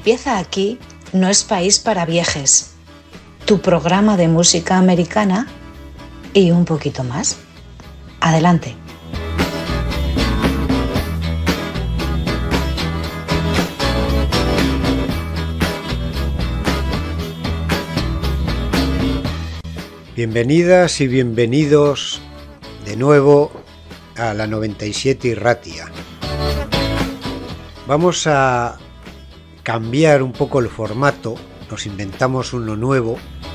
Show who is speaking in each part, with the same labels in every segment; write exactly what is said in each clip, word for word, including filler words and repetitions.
Speaker 1: Empieza aquí no es país para viejes. Tu programa de música americana y un poquito más. Adelante.
Speaker 2: Bienvenidas y bienvenidos de nuevo a la noventa y siete Irratia. Vamos a cambiar un poco el formato, nos inventamos uno nuevo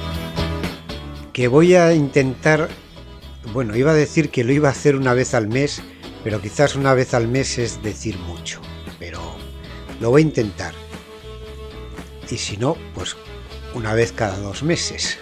Speaker 2: que voy a intentar, bueno, iba a decir que lo iba a hacer una vez al mes, pero quizás una vez al mes es decir mucho, pero lo voy a intentar. Y si no, pues una vez cada dos meses.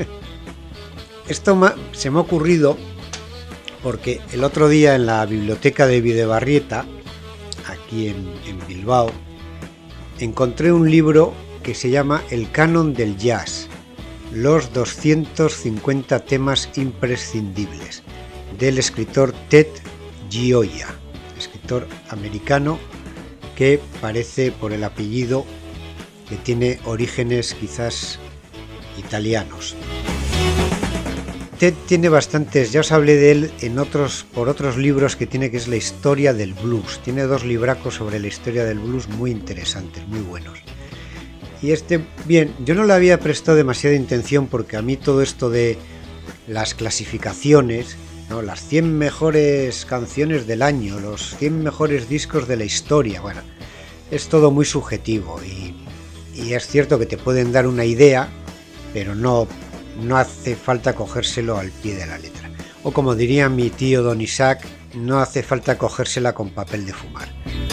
Speaker 2: Esto se me ha ocurrido porque el otro día en la biblioteca de Bidebarrieta, aquí en, en Bilbao, encontré un libro que se llama El Canon del Jazz, los doscientos cincuenta temas imprescindibles, del escritor Ted Gioia, escritor americano que parece por el apellido que tiene orígenes quizás italianos. Ted tiene bastantes, ya os hablé de él en otros, por otros libros que tiene, que es la historia del blues. Tiene dos libracos sobre la historia del blues muy interesantes, muy buenos. Y este, bien, yo no le había prestado demasiada intención porque a mí todo esto de las clasificaciones, ¿no? Las cien mejores canciones del año, los cien mejores discos de la historia, bueno, es todo muy subjetivo y, y es cierto que te pueden dar una idea, pero no... no hace falta cogérselo al pie de la letra. O como diría mi tío Don Isaac, no hace falta cogérsela con papel de fumar.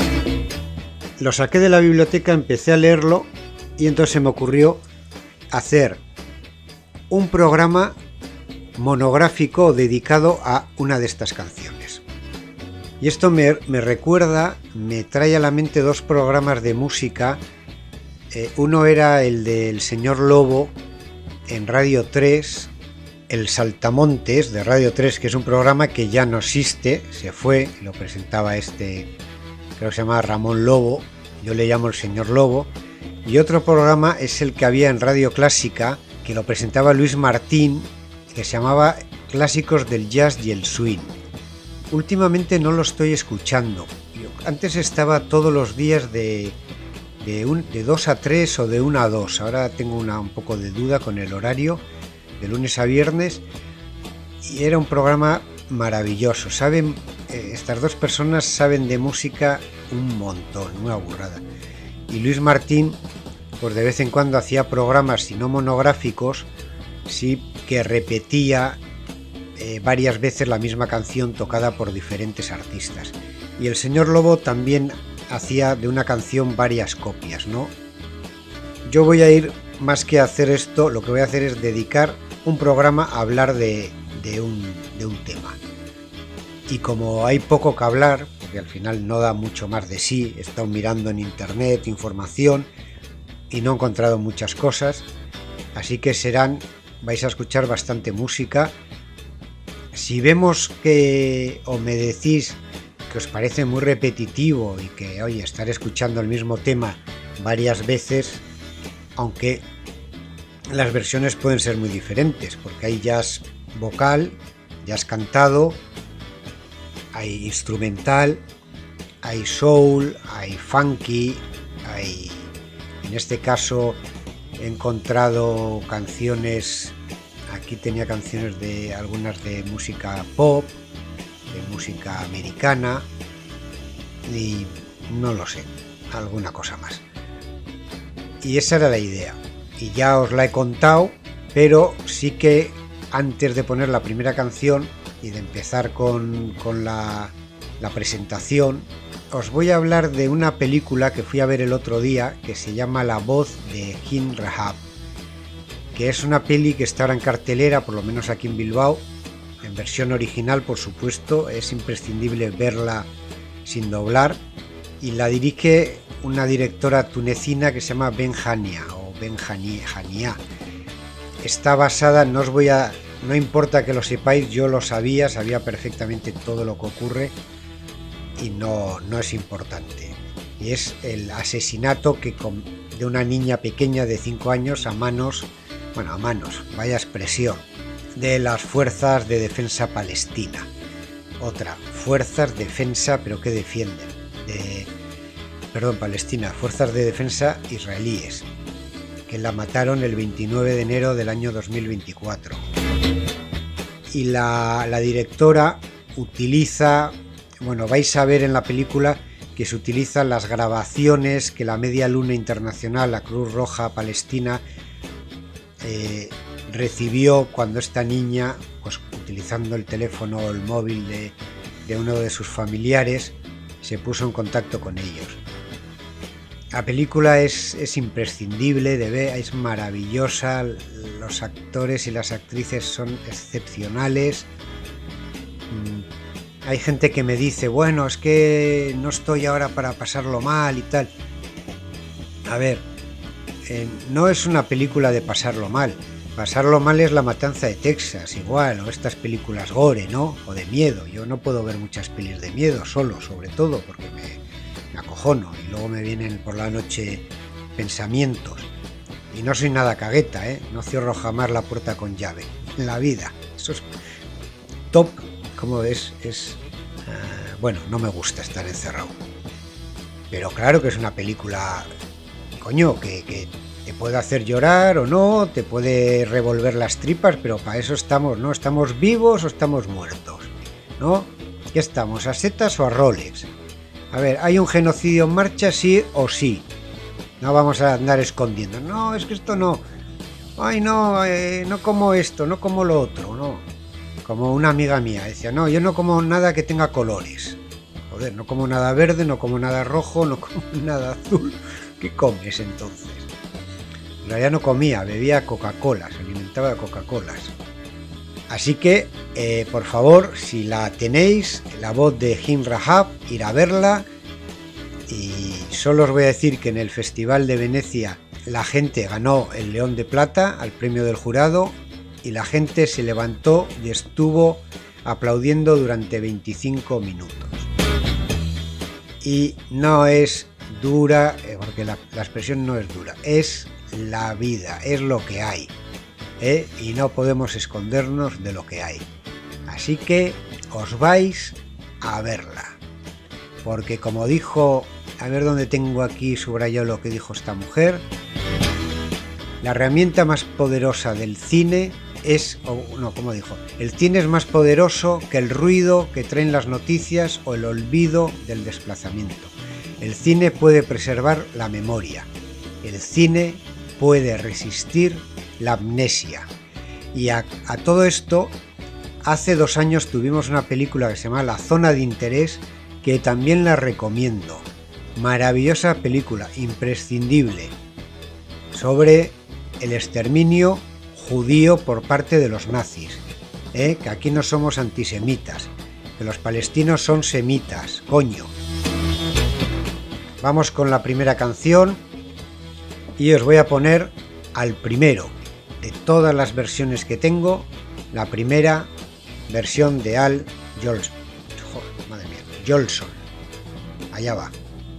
Speaker 2: Lo saqué de la biblioteca, empecé a leerlo y entonces se me ocurrió hacer un programa monográfico dedicado a una de estas canciones. Y esto me, me recuerda, me trae a la mente dos programas de música. Eh, uno era el del señor Lobo, en Radio tres, El Saltamontes de Radio tres, que es un programa que ya no existe, se fue, lo presentaba este, creo que se llama Ramón Lobo, yo le llamo el señor Lobo, y otro programa es el que había en Radio Clásica, que lo presentaba Luis Martín, que se llamaba Clásicos del Jazz y el Swing. Últimamente no lo estoy escuchando, yo antes estaba todos los días de... De, un, de dos a tres o de una a dos. Ahora tengo una, un poco de duda con el horario, de lunes a viernes, y era un programa maravilloso. Saben, eh, estas dos personas saben de música un montón, una burrada. Y Luis Martín, pues de vez en cuando hacía programas, si no monográficos, sí que repetía eh, varias veces la misma canción tocada por diferentes artistas. Y el señor Lobo también hacía de una canción varias copias, ¿no? Yo voy a ir, más que hacer esto, lo que voy a hacer es dedicar un programa a hablar de, de, un, de un tema. Y como hay poco que hablar, porque al final no da mucho más de sí, he estado mirando en internet información y no he encontrado muchas cosas, así que serán, vais a escuchar bastante música. Si vemos que, o me decís que os parece muy repetitivo y que, oye, estar escuchando el mismo tema varias veces, aunque las versiones pueden ser muy diferentes, porque hay jazz vocal, jazz cantado, hay instrumental, hay soul, hay funky, hay, en este caso he encontrado canciones, aquí tenía canciones de algunas de música pop, de música americana y no lo sé, alguna cosa más. Y esa era la idea y ya os la he contado, pero sí que antes de poner la primera canción y de empezar con, con la, la presentación, os voy a hablar de una película que fui a ver el otro día que se llama La voz de King Rahab, que es una peli que está ahora en cartelera, por lo menos aquí en Bilbao, en versión original, por supuesto, es imprescindible verla sin doblar, y la dirige una directora tunecina que se llama Ben Hania o Ben Hania. Está basada, no os voy a, no importa que lo sepáis, yo lo sabía, sabía perfectamente todo lo que ocurre y no, no es importante. y es el asesinato que con, de una niña pequeña de cinco años a manos, bueno, a manos, vaya expresión, de las fuerzas de defensa palestina. Otra, fuerzas de defensa, pero que defienden, de, perdón, Palestina, fuerzas de defensa israelíes, que la mataron el veintinueve de enero del año dos mil veinticuatro. Y la, la directora utiliza, bueno, vais a ver en la película que se utilizan las grabaciones que la Media Luna Internacional, la Cruz Roja Palestina, eh, recibió cuando esta niña, pues utilizando el teléfono o el móvil de, de uno de sus familiares, se puso en contacto con ellos. La película es, es imprescindible de ver, es maravillosa, los actores y las actrices son excepcionales. Hay gente que me dice, bueno, es que no estoy ahora para pasarlo mal y tal. A ver, eh, no es una película de pasarlo mal. Pasarlo mal es La Matanza de Texas, igual, o estas películas gore, ¿no? O de miedo. Yo no puedo ver muchas pelis de miedo, solo, sobre todo, porque me, me acojono y luego me vienen por la noche pensamientos. Y no soy nada cagueta, ¿eh? No cierro jamás la puerta con llave, en la vida. Eso es top, como ves, es... Uh, bueno, no me gusta estar encerrado. Pero claro que es una película, coño, que... que te puede hacer llorar o no, te puede revolver las tripas, pero para eso estamos, ¿no? ¿Estamos vivos o estamos muertos? ¿No? ¿Qué estamos? ¿A setas o a Rolex? A ver, ¿hay un genocidio en marcha, sí o sí? No vamos a andar escondiendo. No, es que esto no. Ay, no, eh, no como esto, no como lo otro, no. Como una amiga mía decía, no, yo no como nada que tenga colores. Joder, no como nada verde, no como nada rojo, no como nada azul. ¿Qué comes entonces? En realidad no comía, bebía Coca-Cola, se alimentaba de Coca-Colas. Así que, eh, por favor, si la tenéis, la voz de Jim Rahab, ir a verla. Y solo os voy a decir que en el Festival de Venecia la gente ganó el León de Plata al premio del jurado y la gente se levantó y estuvo aplaudiendo durante veinticinco minutos. Y no es dura, porque la, la expresión no es dura, es la vida, es lo que hay, ¿eh? Y no podemos escondernos de lo que hay. Así que os vais a verla, porque como dijo, a ver dónde tengo aquí subrayado lo que dijo esta mujer, la herramienta más poderosa del cine es, o no, como dijo, el cine es más poderoso que el ruido que traen las noticias o el olvido del desplazamiento. El cine puede preservar la memoria, el cine puede resistir la amnesia. Y a, a todo esto, hace dos años tuvimos una película que se llama La Zona de Interés, que también la recomiendo. Maravillosa película, imprescindible, sobre el exterminio judío por parte de los nazis, ¿eh? Que aquí no somos antisemitas, que los palestinos son semitas, coño. Vamos con la primera canción y os voy a poner al primero de todas las versiones que tengo, la primera versión de Al Jolson. Joder, madre mía, Jolson. Allá va.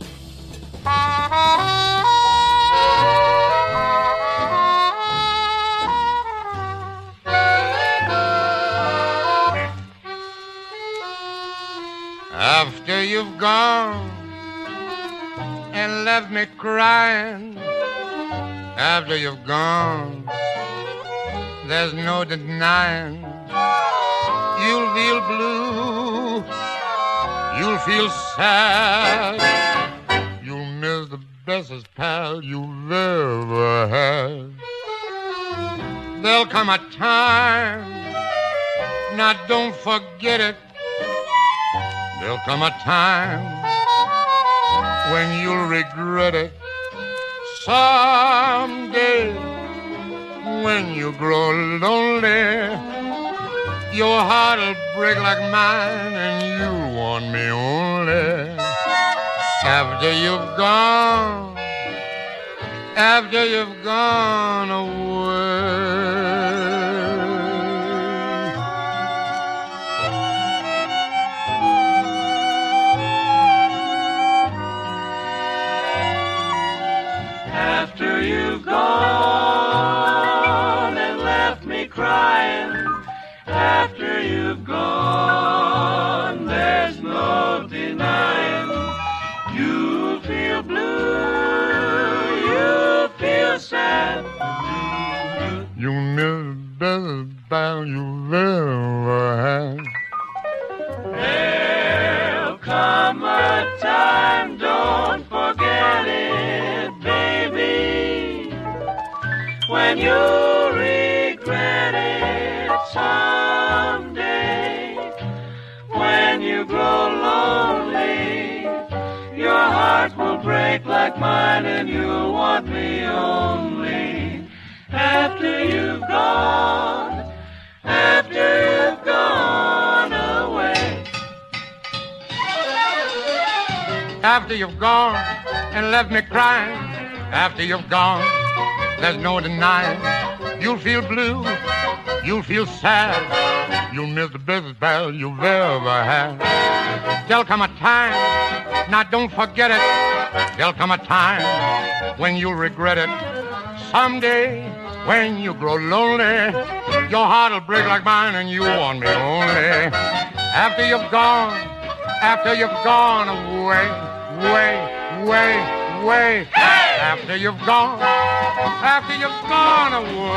Speaker 3: After you've gone and left me crying, after you've gone, there's no denying you'll feel blue, you'll feel sad, you'll miss the bestest pal you've ever had. There'll come a time, now don't forget it, there'll come a time when you'll regret it. Someday, when you grow lonely, your heart'll break like mine and you'll want me only. After you've gone, after you've gone away.
Speaker 4: crying after you've gone. There's no denying you feel blue, you feel sad.
Speaker 3: You miss the best band you've ever had.
Speaker 4: There'll come a time, don't forget it, baby, when you regret it someday. When you grow lonely, your heart will break like mine, and you'll want me only after you've gone, after you've gone away.
Speaker 3: After you've gone and left me crying, after you've gone, there's no denying. You'll feel blue, you'll feel sad, you'll miss the best pal you've ever had. There'll come a time, now don't forget it, there'll come a time when you'll regret it. Someday, when you grow lonely, your heart'll break like mine and you want me only. After you've gone, after you've gone away, way, way, way. Hey! After you've gone, after you've gone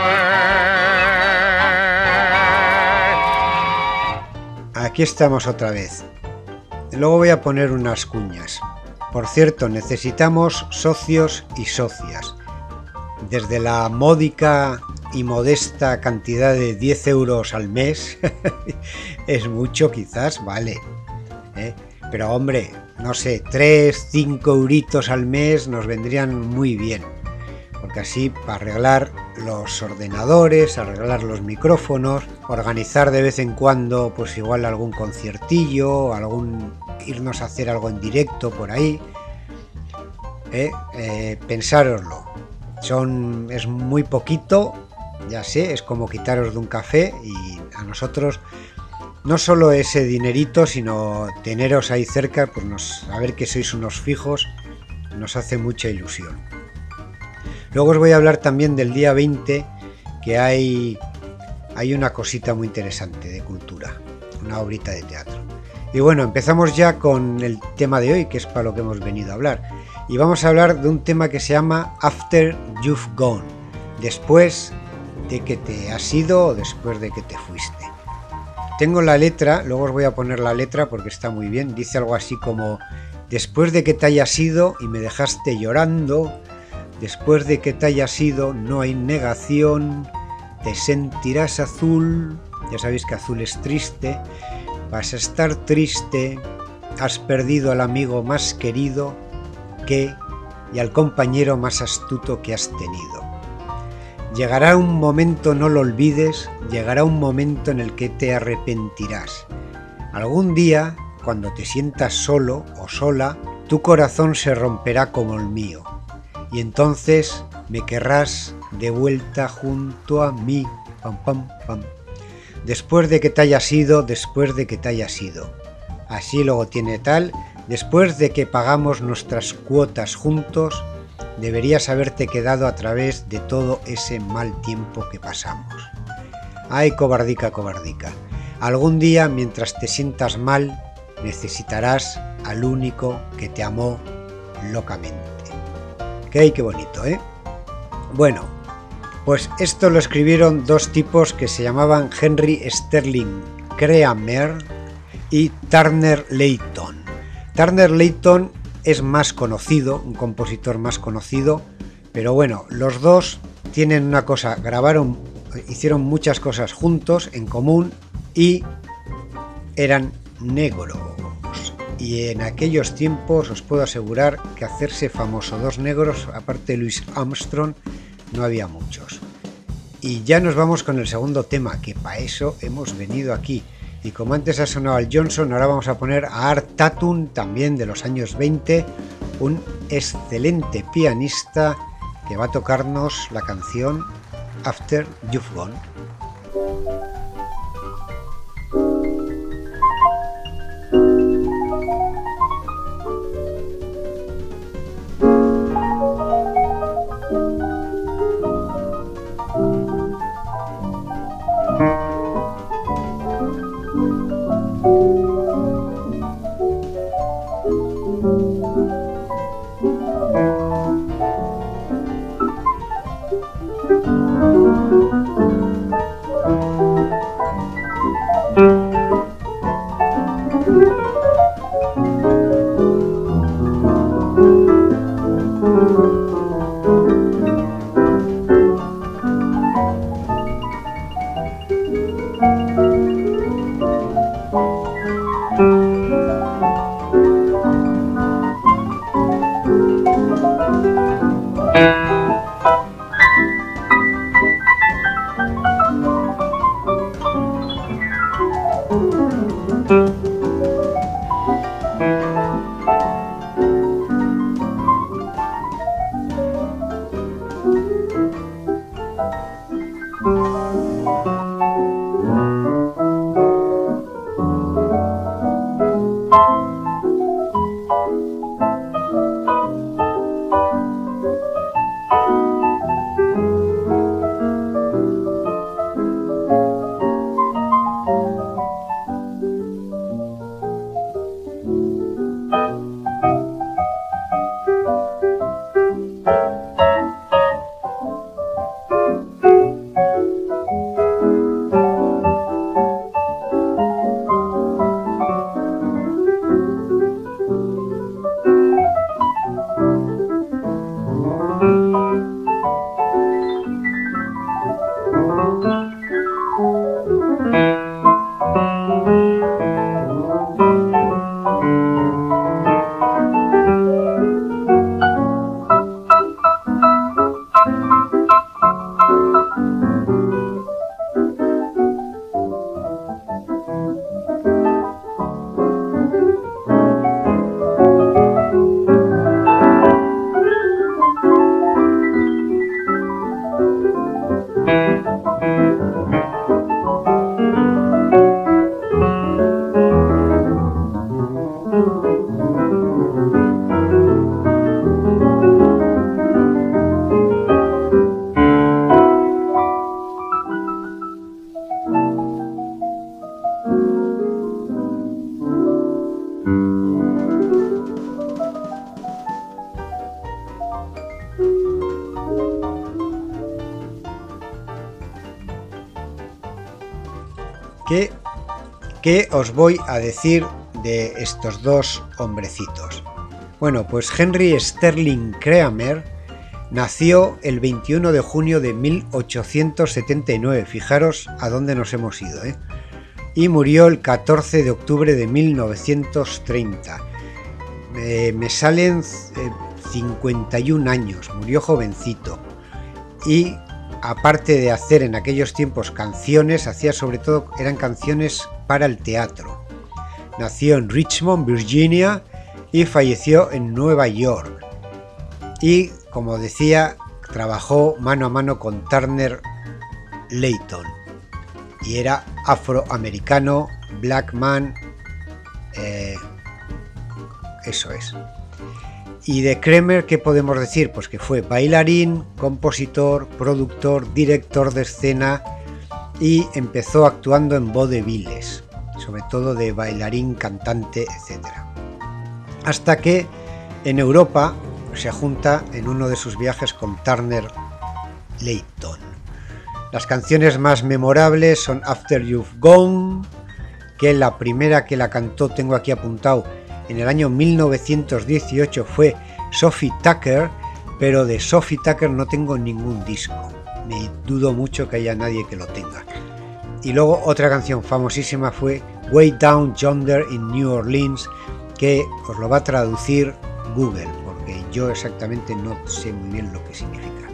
Speaker 3: away.
Speaker 2: Aquí estamos otra vez. Luego voy a poner unas cuñas. Por cierto, necesitamos socios y socias. Desde la módica y modesta cantidad de diez euros al mes, es mucho quizás, vale, ¿eh? Pero hombre, no sé, tres, cinco euritos al mes nos vendrían muy bien, porque así para arreglar los ordenadores, arreglar los micrófonos, organizar de vez en cuando pues igual algún conciertillo, algún irnos a hacer algo en directo por ahí, ¿eh? Eh, pensároslo. Son, es muy poquito, ya sé, es como quitaros de un café, y a nosotros no solo ese dinerito, sino teneros ahí cerca, pues nos, saber que sois unos fijos, nos hace mucha ilusión. Luego os voy a hablar también del día veinte, que hay, hay una cosita muy interesante de cultura, una obrita de teatro. Y bueno, empezamos ya con el tema de hoy, que es para lo que hemos venido a hablar. Y vamos a hablar de un tema que se llama After You've Gone, después de que te has ido o después de que te fuiste. Tengo la letra, luego os voy a poner la letra porque está muy bien, dice algo así como: después de que te hayas ido y me dejaste llorando, después de que te hayas ido no hay negación, te sentirás azul, ya sabéis que azul es triste, vas a estar triste, has perdido al amigo más querido que y al compañero más astuto que has tenido. Llegará un momento, no lo olvides, llegará un momento en el que te arrepentirás. Algún día, cuando te sientas solo o sola, tu corazón se romperá como el mío, y entonces me querrás de vuelta junto a mí. Pam, pam, pam. Después de que te hayas ido, después de que te hayas ido. Así luego tiene tal: después de que pagamos nuestras cuotas juntos, deberías haberte quedado a través de todo ese mal tiempo que pasamos. Ay, cobardica, cobardica. Algún día, mientras te sientas mal, necesitarás al único que te amó locamente. ¡Qué, qué bonito, eh! Bueno, pues esto lo escribieron dos tipos que se llamaban Henry Sterling Kramer y Turner Layton. Turner Layton es más conocido, un compositor más conocido, pero bueno, los dos tienen una cosa, grabaron, hicieron muchas cosas juntos, en común, y eran negros. Y en aquellos tiempos os puedo asegurar que hacerse famoso dos negros, aparte de Louis Armstrong, no había muchos. Y ya nos vamos con el segundo tema, que para eso hemos venido aquí. Y como antes ha sonado al Johnson, ahora vamos a poner a Art Tatum, también de los años veinte, un excelente pianista que va a tocarnos la canción After You've Gone. ¿Qué, ¿Qué os voy a decir de estos dos hombrecitos? Bueno, pues Henry Sterling Kramer nació el veintiuno de junio de mil ochocientos setenta y nueve, fijaros a dónde nos hemos ido, ¿eh? Y murió el catorce de octubre de mil novecientos treinta. Eh, me salen eh, cincuenta y un años, murió jovencito. Y aparte de hacer en aquellos tiempos canciones, hacía sobre todo, eran canciones para el teatro. Nació en Richmond, Virginia, y falleció en Nueva York. Y, como decía, trabajó mano a mano con Turner Layton. Y era afroamericano, black man, eh, eso es. Y de Kramer, ¿qué podemos decir? Pues que fue bailarín, compositor, productor, director de escena y empezó actuando en vaudevilles, sobre todo de bailarín, cantante, etcétera. Hasta que en Europa se junta en uno de sus viajes con Turner Layton. Las canciones más memorables son After You've Gone, que la primera que la cantó, tengo aquí apuntado, en el año mil novecientos dieciocho fue Sophie Tucker, pero de Sophie Tucker no tengo ningún disco. Me dudo mucho que haya nadie que lo tenga. Y luego otra canción famosísima fue Way Down Yonder in New Orleans, que os lo va a traducir Google, porque yo exactamente no sé muy bien lo que significa.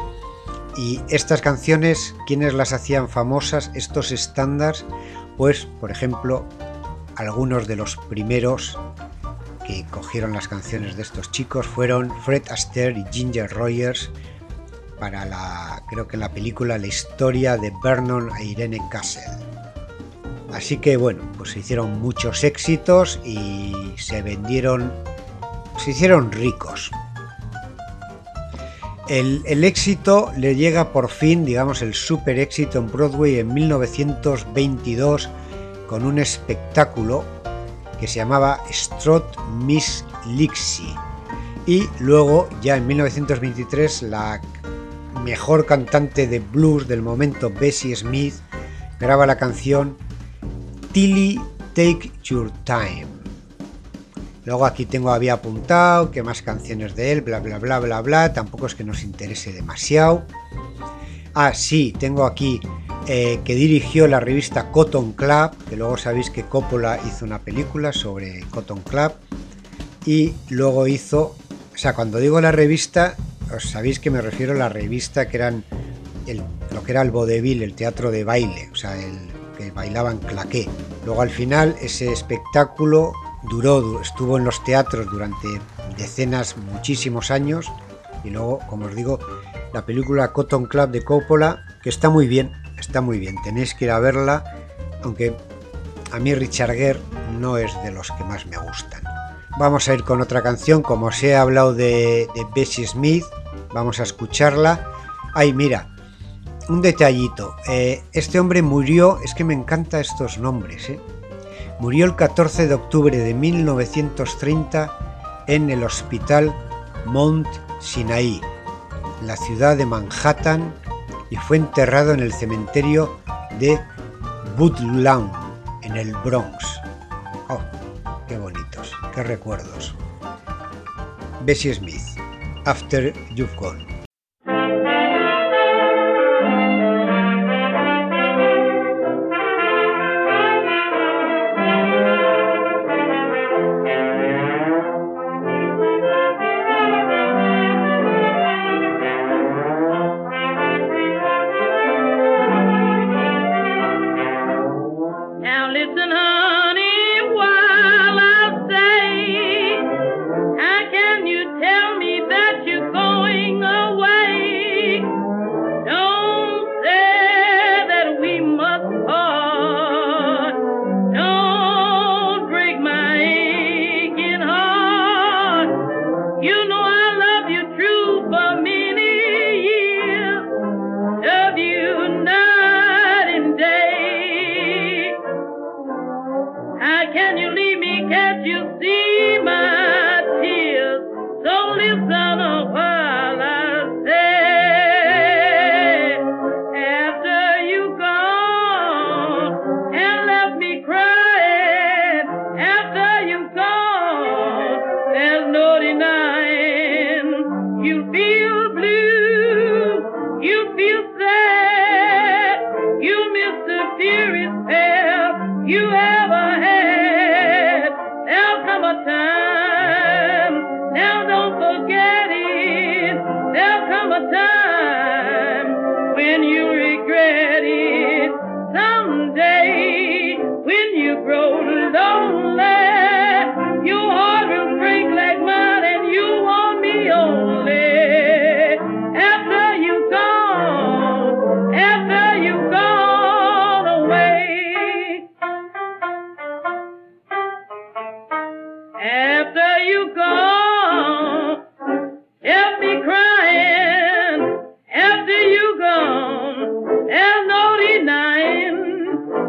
Speaker 2: Y estas canciones, ¿quiénes las hacían famosas? Estos estándares, pues, por ejemplo, algunos de los primeros que cogieron las canciones de estos chicos fueron Fred Astaire y Ginger Rogers para la, creo que la película La historia de Vernon e Irene Castle. Así que bueno, pues se hicieron muchos éxitos y se vendieron, se hicieron ricos. El, el éxito le llega por fin, digamos el super éxito en Broadway en mil novecientos veintidós con un espectáculo que se llamaba Strut Miss Lixie, y luego ya en mil novecientos veintitrés la mejor cantante de blues del momento, Bessie Smith, graba la canción Tilly Take Your Time. Luego aquí tengo, había apuntado que más canciones de él, bla bla bla bla bla, tampoco es que nos interese demasiado. Ah, sí, tengo aquí Eh, que dirigió la revista Cotton Club, que luego sabéis que Coppola hizo una película sobre Cotton Club, y luego hizo, o sea, cuando digo la revista, os sabéis que me refiero a la revista que eran el, lo que era el vodevil, el teatro de baile, o sea, el que bailaban claqué. Luego al final ese espectáculo duró, estuvo en los teatros durante decenas, muchísimos años, y luego, como os digo, la película Cotton Club de Coppola, que está muy bien. Está muy bien, tenéis que ir a verla, aunque a mí Richard Gere no es de los que más me gustan. Vamos a ir con otra canción, como os he hablado de, de Bessie Smith, vamos a escucharla. Ay, mira, un detallito, eh, este hombre murió, es que me encantan estos nombres, ¿eh? Murió el catorce de octubre de mil novecientos treinta en el hospital Mount Sinai, en la ciudad de Manhattan, y fue enterrado en el cementerio de Woodlawn, en el Bronx. Oh, qué bonitos, qué recuerdos. Bessie Smith, After You've Gone.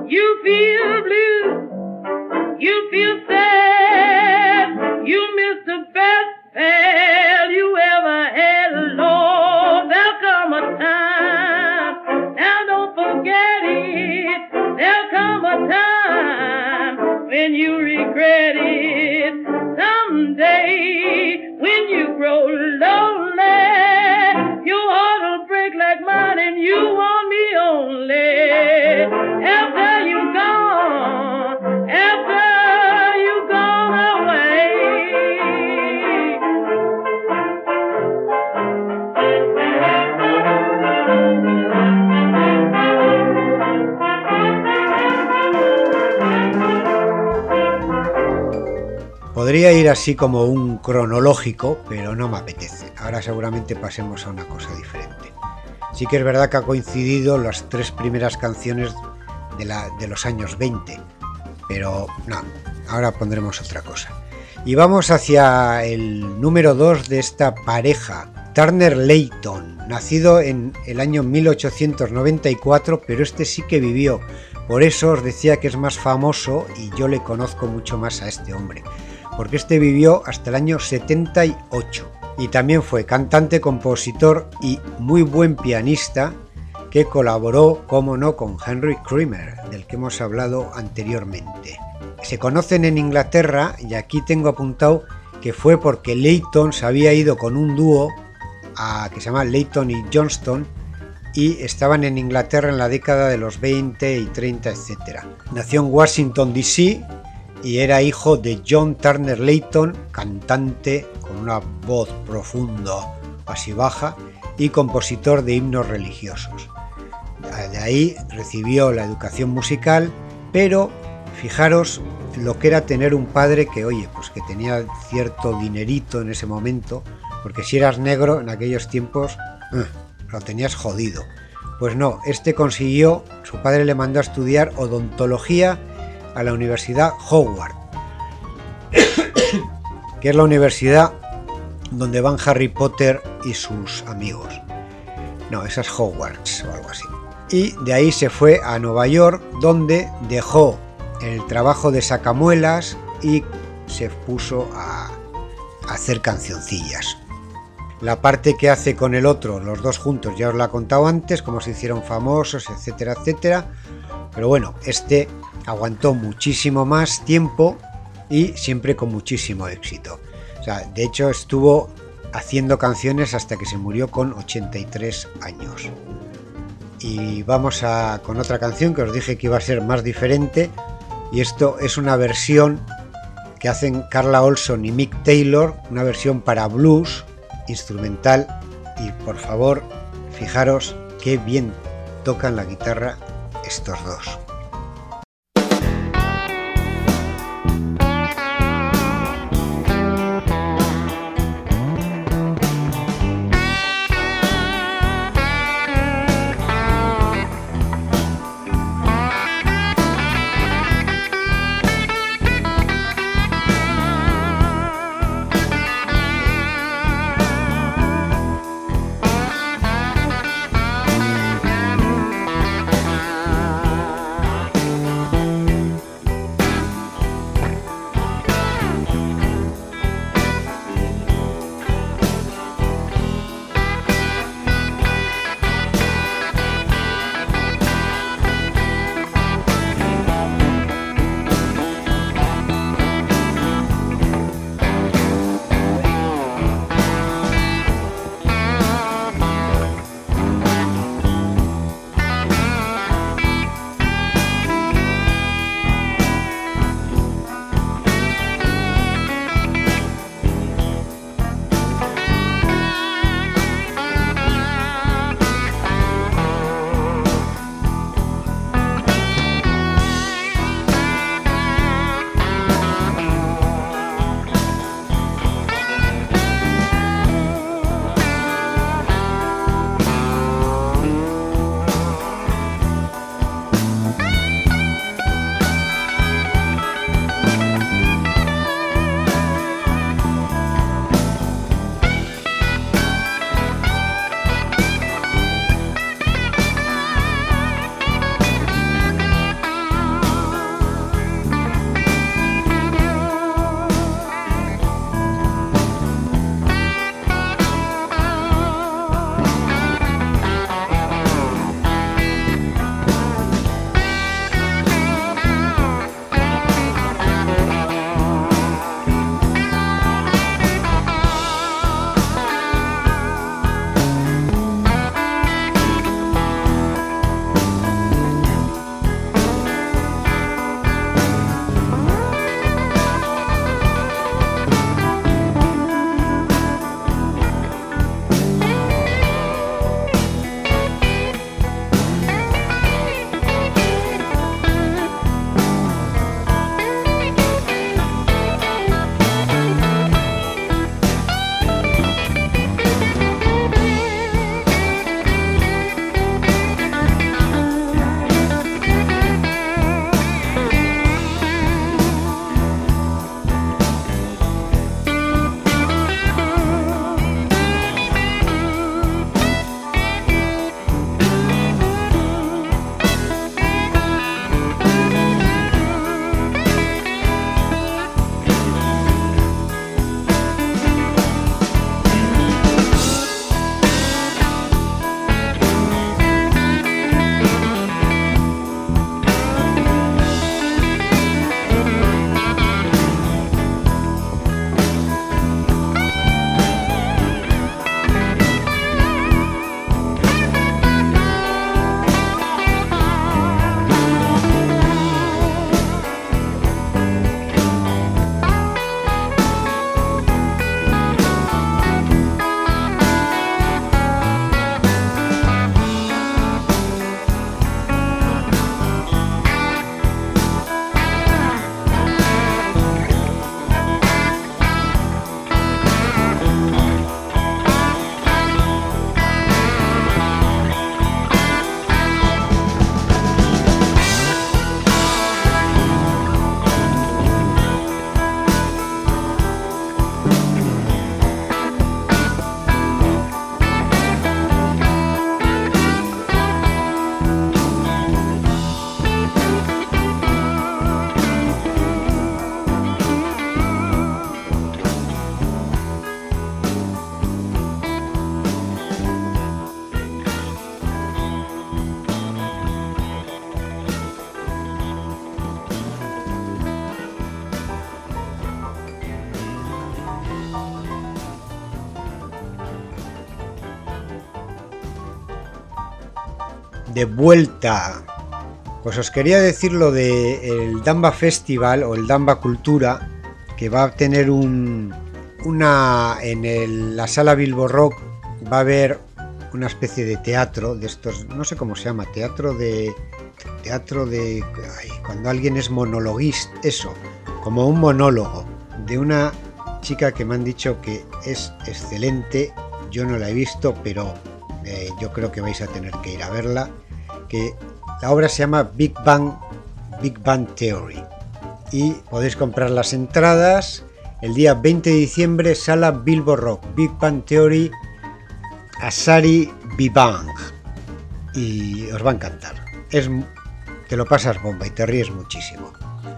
Speaker 4: you feel blue, you feel sad, you miss the best pal you ever had. Lord, there'll come a time, now don't forget it, there'll come a time when you regret it. Someday, when you grow lonely, your heart will break like mine and you want me only. After you gone, after you gone away.
Speaker 2: Podría ir así como un cronológico, pero no me apetece. Ahora seguramente pasemos a una cosa diferente. Sí que es verdad que ha coincidido las tres primeras canciones de, la, de los años veinte, pero no, ahora pondremos otra cosa. Y vamos hacia el número dos de esta pareja, Turner Layton, nacido en el año mil ochocientos noventa y cuatro, pero este sí que vivió. Por eso os decía que es más famoso y yo le conozco mucho más a este hombre, porque este vivió hasta el año setenta y ocho y también fue cantante, compositor y muy buen pianista que colaboró, como no, con Henry Creamer, del que hemos hablado anteriormente. Se conocen en Inglaterra y aquí tengo apuntado que fue porque Layton se había ido con un dúo a, que se llama Layton y Johnston y estaban en Inglaterra en la década de los veinte y treinta, etcétera. Nació en Washington D C y era hijo de John Turner Layton, cantante con una voz profunda, así baja, y compositor de himnos religiosos. De ahí recibió la educación musical, pero fijaros lo que era tener un padre que, oye, pues que tenía cierto dinerito en ese momento, porque si eras negro en aquellos tiempos, eh, lo tenías jodido. Pues no, este consiguió, su padre le mandó a estudiar odontología a la Universidad Howard, que es la universidad donde van Harry Potter y sus amigos. No, esa es Hogwarts o algo así. Y de ahí se fue a Nueva York, donde dejó el trabajo de sacamuelas y se puso a hacer cancioncillas. La parte que hace con el otro, los dos juntos, ya os la he contado antes, cómo se hicieron famosos, etcétera, etcétera. Pero bueno, este aguantó muchísimo más tiempo y siempre con muchísimo éxito. O sea, de hecho estuvo haciendo canciones hasta que se murió con ochenta y tres años. Y vamos a con otra canción que os dije que iba a ser más diferente, y esto es una versión que hacen Carla Olson y Mick Taylor, una versión para blues instrumental, y por favor fijaros qué bien tocan la guitarra estos dos. de vuelta. Pues os quería decir lo del Damba Festival o el Damba Cultura, que va a tener un una en el, la sala Bilbo Rock va a haber una especie de teatro de estos, no sé cómo se llama, teatro de teatro de ay, cuando alguien es monologuista, eso, como un monólogo de una chica que me han dicho que es excelente. Yo no la he visto, pero eh, yo creo que vais a tener que ir a verla, que la obra se llama Big Bang Big Bang Theory y podéis comprar las entradas el día veinte de diciembre, sala Bilbo Rock, Big Bang Theory, Asari Bibang, y os va a encantar. Es, te lo pasas bomba y te ríes muchísimo.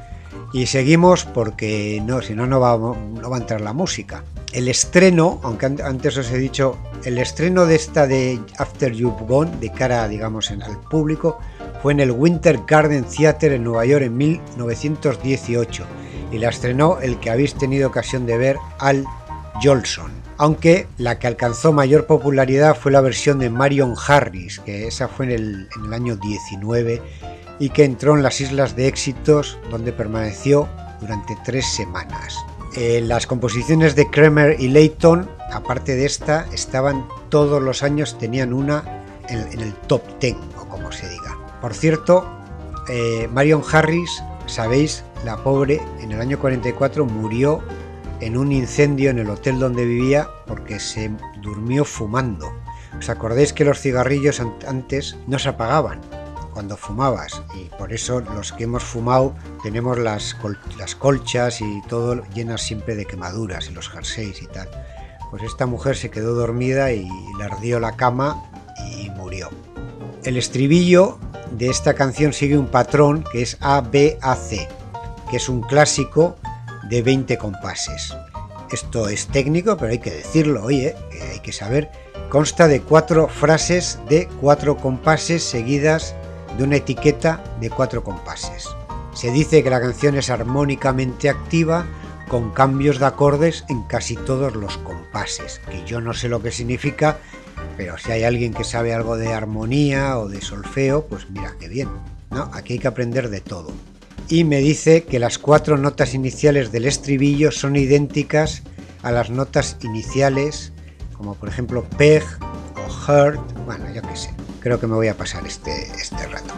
Speaker 2: Y seguimos porque no, si no, no va, no va a entrar la música. El estreno, aunque antes os he dicho, el estreno de esta de After You've Gone, de cara, digamos, en, al público, fue en el Winter Garden Theatre en Nueva York en mil novecientos dieciocho. Y la estrenó el que habéis tenido ocasión de ver, Al Jolson. Aunque la que alcanzó mayor popularidad fue la versión de Marion Harris, que esa fue en el, en el año diecinueve y que entró en las Islas de Éxitos, donde permaneció durante tres semanas. Eh, las composiciones de Cremer y Layton, aparte de esta, estaban todos los años, tenían una en, en el top ten, o como se diga. Por cierto, eh, Marion Harris, sabéis, la pobre, en el año cuarenta y cuatro murió en un incendio en el hotel donde vivía porque se durmió fumando. ¿Os acordáis que los cigarrillos antes no se apagaban cuando fumabas? Y por eso los que hemos fumado tenemos las, col- las colchas y todo llenas siempre de quemaduras y los jerseys y tal. Pues esta mujer se quedó dormida y le ardió la cama y murió. El estribillo de esta canción sigue un patrón que es A B A C, que es un clásico de veinte compases. Esto es técnico, pero hay que decirlo, oye, que hay que saber. Consta de cuatro frases de cuatro compases seguidas de una etiqueta de cuatro compases. Se dice que la canción es armónicamente activa, con cambios de acordes en casi todos los compases, que yo no sé lo que significa, pero si hay alguien que sabe algo de armonía o de solfeo, pues mira, qué bien, ¿no? Aquí hay que aprender de todo. Y me dice que las cuatro notas iniciales del estribillo son idénticas a las notas iniciales, como por ejemplo peg o hurt, bueno, yo qué sé, creo que me voy a pasar este, este rato.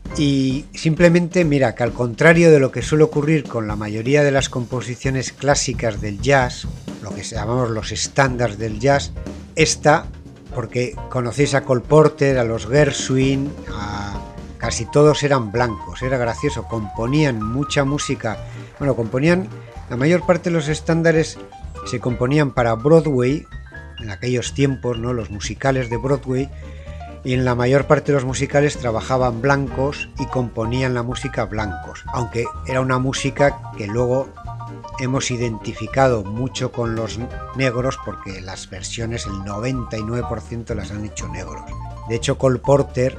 Speaker 2: Y simplemente mira que al contrario de lo que suele ocurrir con la mayoría de las composiciones clásicas del jazz, lo que llamamos los estándares del jazz, esta, porque conocéis a Cole Porter, a los Gershwin, a casi todos eran blancos, era gracioso, componían mucha música, bueno, componían, la mayor parte de los estándares se componían para Broadway, en aquellos tiempos, ¿no? Los musicales de Broadway, y en la mayor parte de los musicales trabajaban blancos y componían la música blancos, aunque era una música que luego hemos identificado mucho con los negros porque las versiones, el noventa y nueve por ciento las han hecho negros. De hecho, Cole Porter,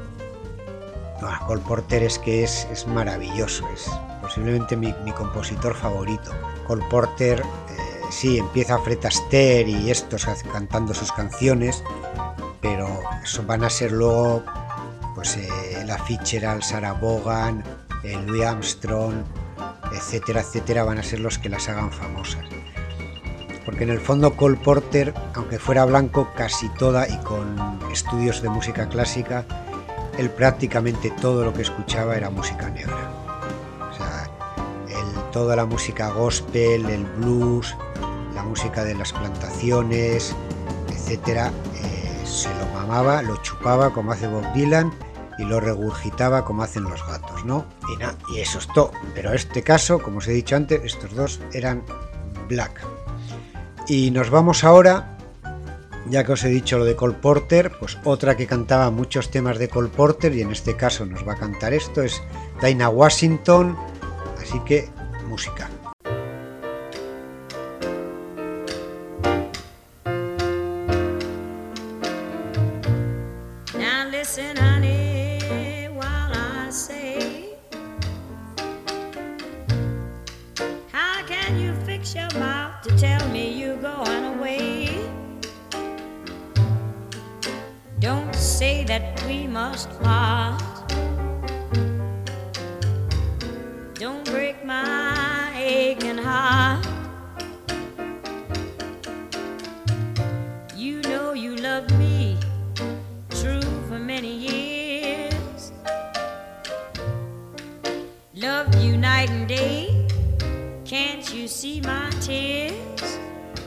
Speaker 2: Ah, Cole Porter es que es, es maravilloso, es posiblemente mi, mi compositor favorito. Cole Porter, eh, sí, empieza Fred Astaire y estos cantando sus canciones, pero eso van a ser luego pues eh, Ella Fitzgerald, Sarah Vaughan, eh, Louis Armstrong, etcétera, etcétera, van a ser los que las hagan famosas. Porque en el fondo Cole Porter, aunque fuera blanco casi toda y con estudios de música clásica, él prácticamente todo lo que escuchaba era música negra. O sea, él, toda la música gospel, el blues, la música de las plantaciones, etcétera, eh, se lo mamaba, lo chupaba como hace Bob Dylan y lo regurgitaba como hacen los gatos, ¿no? Y, na, y eso es todo. Pero en este caso, como os he dicho antes, estos dos eran black. Y nos vamos ahora... Ya que os he dicho lo de Cole Porter, pues otra que cantaba muchos temas de Cole Porter, y en este caso nos va a cantar esto, es Dinah Washington, así que música.
Speaker 5: Now listen, honey, while I say, how can you fix your mouth to tell me you're going away? Don't say that we must part. Don't break my aching heart. You know you love me true for many years. Loved you night and day. Can't you see my tears?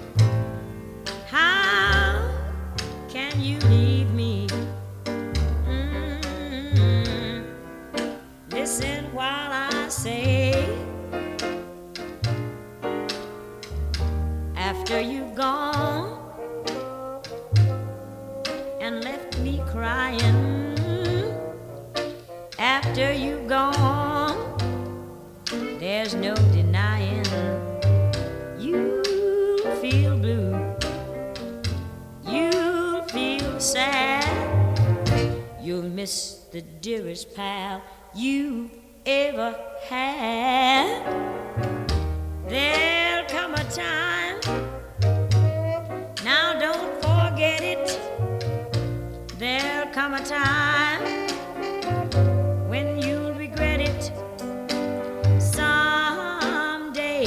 Speaker 5: How can you leave me? Mm-hmm. Listen while I say, after you've gone and left me crying, after you've gone, there's no denying you feel blue, you feel sad, you'll miss the dearest pal you ever had. There'll come a time, now don't forget it, there'll come a time when you'll regret it someday.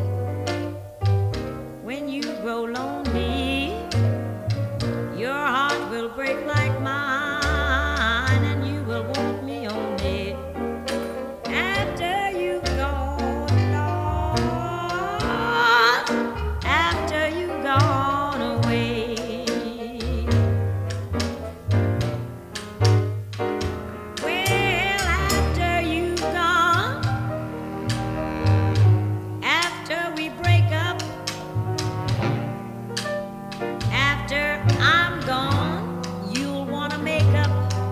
Speaker 5: When you grow lonely, your heart will break like mine, and you will want me only after you've gone, Lord, after you've gone away. Well, after you've gone, after we break up, after I'm gone, you'll wanna make up.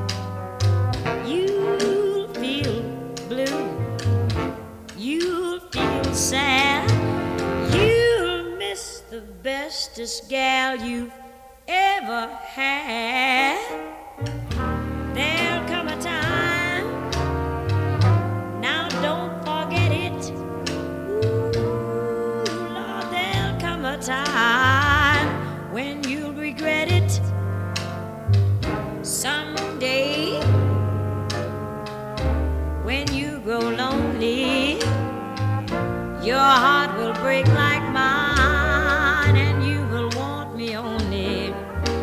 Speaker 5: You'll feel blue, you'll feel sad, you'll miss the bestest gal you've ever had. There'll come a time, now don't forget it. Ooh, Lord, there'll come a time when you'll regret it someday. When you grow lonely, your heart will break like mine, and you will want me only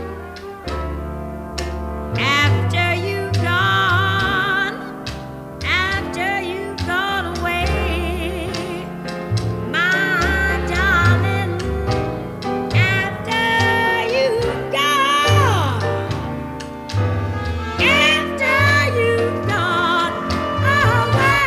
Speaker 5: after you've gone, after you've gone away, my darling, after you've gone, after you've gone away.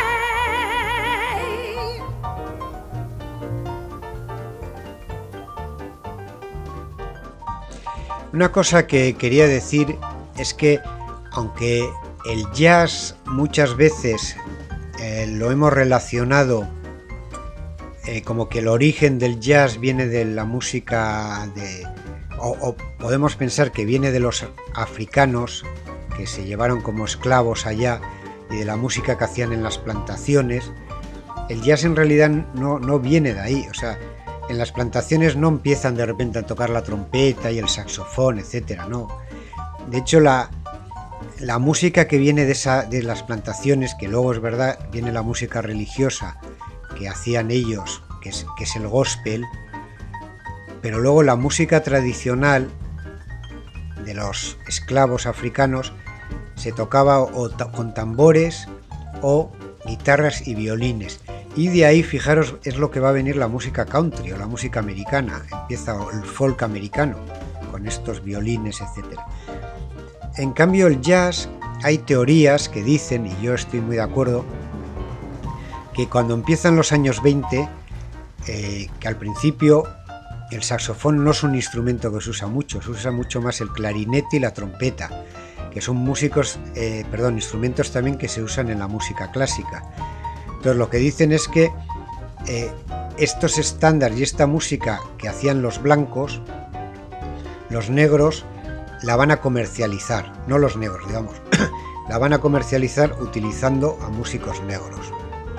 Speaker 2: Una cosa que quería decir es que aunque el jazz muchas veces eh, lo hemos relacionado eh, como que el origen del jazz viene de la música de, o, o podemos pensar que viene de los africanos que se llevaron como esclavos allá y de la música que hacían en las plantaciones, el jazz en realidad no, no viene de ahí. O sea, en las plantaciones no empiezan de repente a tocar la trompeta y el saxofón, etcétera, no. De hecho, la, la música que viene de, esa, de las plantaciones, que luego es verdad, viene la música religiosa que hacían ellos, que es, que es el gospel, pero luego la música tradicional de los esclavos africanos se tocaba o ta- con tambores o guitarras y violines. Y de ahí, fijaros, es lo que va a venir la música country o la música americana. Empieza el folk americano con estos violines, etcétera. En cambio, el jazz, hay teorías que dicen, y yo estoy muy de acuerdo, que cuando empiezan los años veinte, eh, que al principio el saxofón no es un instrumento que se usa mucho, se usa mucho más el clarinete y la trompeta, que son músicos, eh, perdón, instrumentos también que se usan en la música clásica. Entonces lo que dicen es que eh, estos estándares y esta música que hacían los blancos, los negros la van a comercializar, no los negros, digamos, la van a comercializar utilizando a músicos negros.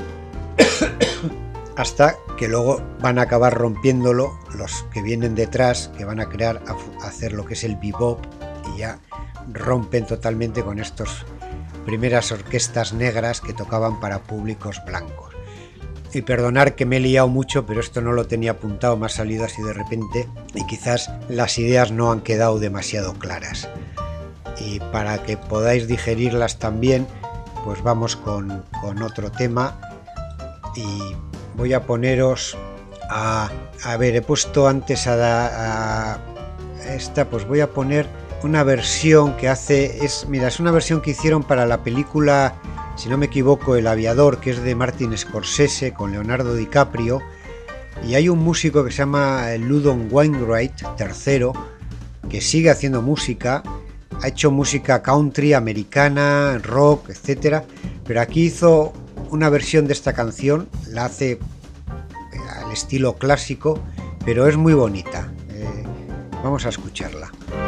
Speaker 2: Hasta que luego van a acabar rompiéndolo los que vienen detrás, que van a crear, a hacer lo que es el bebop, y ya rompen totalmente con estas primeras orquestas negras que tocaban para públicos blancos. Y perdonar que me he liado mucho, pero esto no lo tenía apuntado, me ha salido así de repente y quizás las ideas no han quedado demasiado claras. Y para que podáis digerirlas también, pues vamos con, con otro tema y voy a poneros a... A ver, he puesto antes a, a esta, pues voy a poner una versión que hace, es, mira, es una versión que hicieron para la película, si no me equivoco, El Aviador, que es de Martin Scorsese con Leonardo DiCaprio, y hay un músico que se llama Ludon Wainwright tercero, que sigue haciendo música, ha hecho música country, americana, rock, etcétera, pero aquí hizo una versión de esta canción, la hace al estilo clásico, pero es muy bonita. Eh, vamos a escucharla.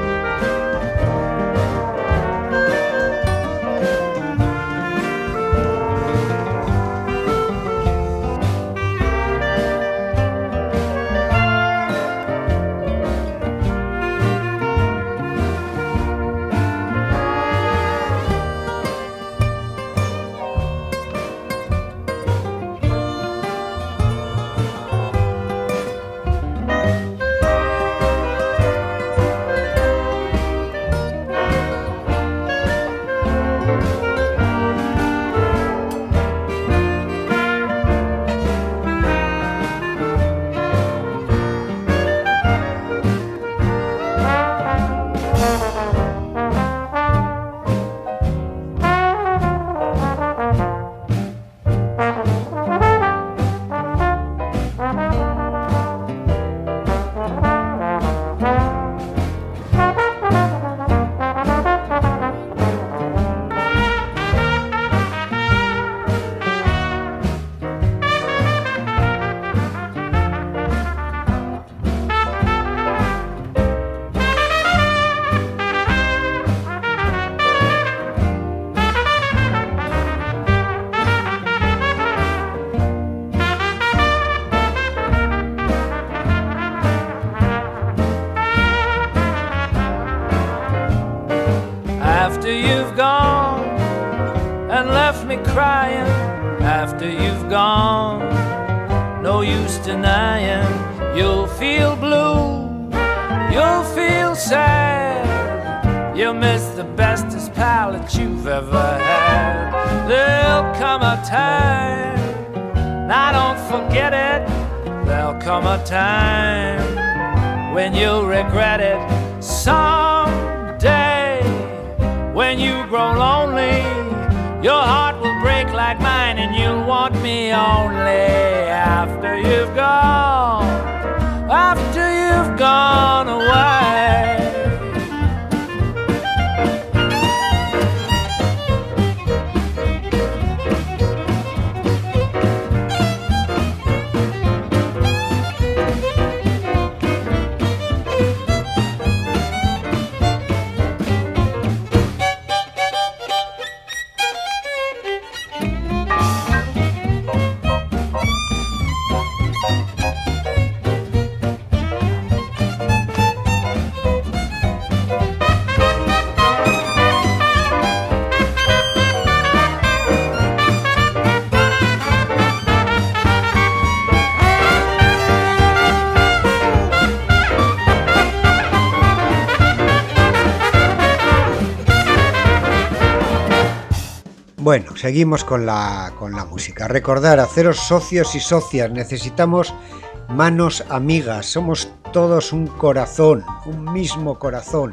Speaker 2: Bueno, seguimos con la, con la música. Recordar, haceros socios y socias. Necesitamos manos amigas. Somos todos un corazón, un mismo corazón.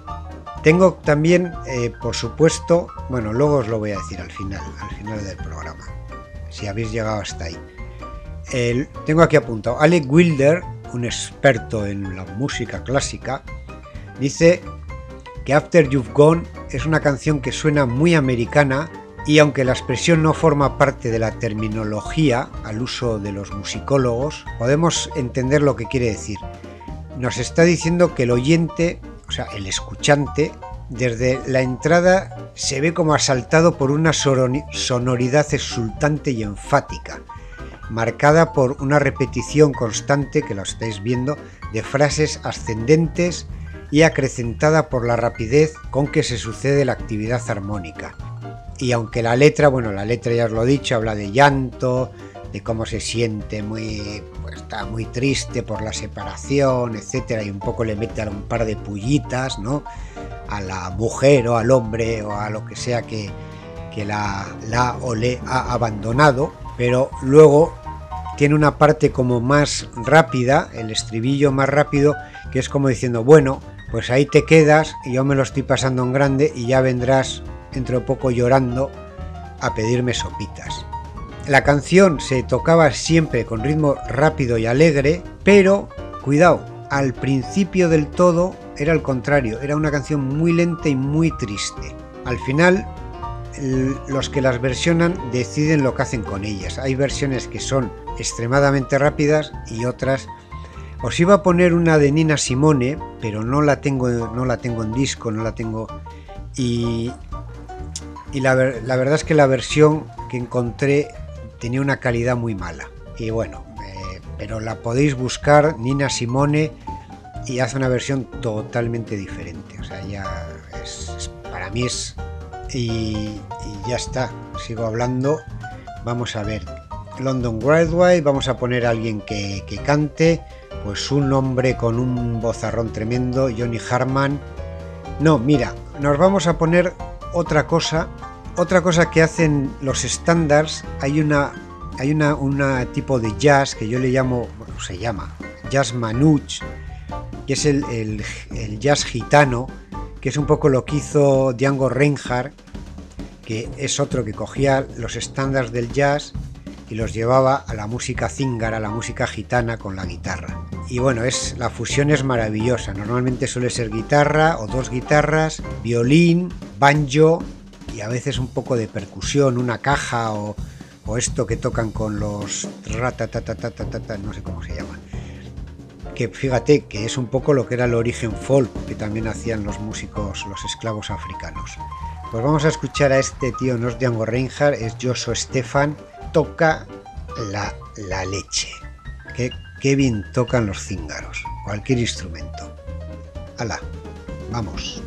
Speaker 2: Tengo también, eh, por supuesto, bueno, luego os lo voy a decir al final, al final del programa, si habéis llegado hasta ahí. El, tengo aquí apuntado, Alec Wilder, un experto en la música clásica, dice que After You've Gone es una canción que suena muy americana. Y aunque la expresión no forma parte de la terminología al uso de los musicólogos, podemos entender lo que quiere decir. Nos está diciendo que el oyente, o sea, el escuchante, desde la entrada se ve como asaltado por una sonoridad exultante y enfática, marcada por una repetición constante, que lo estáis viendo, de frases ascendentes y acrecentada por la rapidez con que se sucede la actividad armónica. Y aunque la letra, bueno, la letra ya os lo he dicho, habla de llanto, de cómo se siente muy, pues está muy triste por la separación, etcétera, y un poco le mete a un par de pullitas, ¿no?, a la mujer o al hombre o a lo que sea que, que la, la o le ha abandonado, pero luego tiene una parte como más rápida, el estribillo más rápido, que es como diciendo, bueno, pues ahí te quedas y yo me lo estoy pasando en grande y ya vendrás dentro de poco llorando a pedirme sopitas. La canción se tocaba siempre con ritmo rápido y alegre, pero cuidado, al principio del todo era al contrario, era una canción muy lenta y muy triste. Al final, los que las versionan deciden lo que hacen con ellas. Hay versiones que son extremadamente rápidas y otras. Os iba a poner una de Nina Simone, pero no la tengo, no la tengo en disco, no la tengo. Y, y la, la verdad es que la versión que encontré tenía una calidad muy mala. Y bueno, eh, pero la podéis buscar, Nina Simone, y hace una versión totalmente diferente. O sea, ya es, es, para mí es. Y, y ya está, sigo hablando. Vamos a ver, London Broadway, vamos a poner a alguien que, que cante. Pues un hombre con un vozarrón tremendo, Johnny Hartman. No, mira, nos vamos a poner otra cosa, otra cosa que hacen los estándares. Hay una, hay una, una tipo de jazz que yo le llamo, bueno, se llama jazz manouche, que es el, el, el jazz gitano, que es un poco lo que hizo Django Reinhardt, que es otro que cogía los estándares del jazz y los llevaba a la música zíngara, a la música gitana con la guitarra. Y bueno, es, la fusión es maravillosa. Normalmente suele ser guitarra o dos guitarras, violín, banjo y a veces un poco de percusión, una caja o, o esto que tocan con los ratatatatata, no sé cómo se llama. Que fíjate que es un poco lo que era el origen folk que también hacían los músicos, los esclavos africanos. Pues vamos a escuchar a este tío, no es Django Reinhardt, es Joshua Stefan. Toca la, la leche. Qué, qué bien tocan los cíngaros, cualquier instrumento. ¡Hala! ¡Vamos!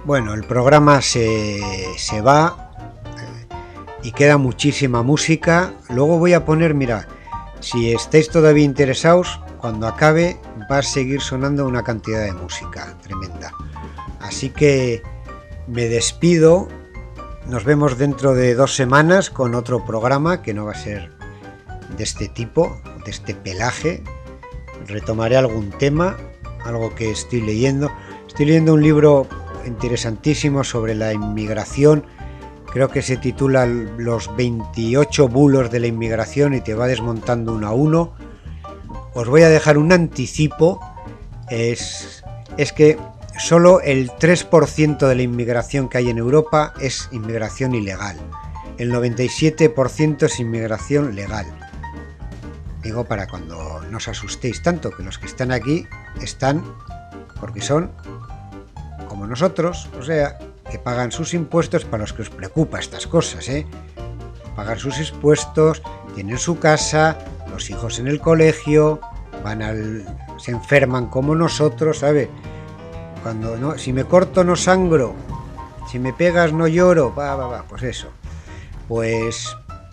Speaker 2: Bueno, el programa se, se va eh, y queda muchísima música. Luego voy a poner, mira, si estáis todavía interesados, cuando acabe va a seguir sonando una cantidad de música tremenda. Así que me despido. Nos vemos dentro de dos semanas con otro programa que no va a ser de este tipo, de este pelaje. Retomaré algún tema, algo que estoy leyendo. Estoy leyendo un libro interesantísimo sobre la inmigración. Creo que se titula Los veintiocho bulos de la inmigración y te va desmontando uno a uno. Os voy a dejar un anticipo. Es, es que solo el tres por ciento de la inmigración que hay en Europa es inmigración ilegal. El noventa y siete por ciento es inmigración legal. Digo para cuando no os asustéis tanto, que los que están aquí están porque son como nosotros, o sea, que pagan sus impuestos, para los que os preocupa estas cosas, ¿eh? Pagan sus impuestos, tienen su casa, los hijos en el colegio, van al, se enferman como nosotros, ¿sabes? Cuando no, si me corto no sangro, si me pegas no lloro, va, va, va, pues eso. Pues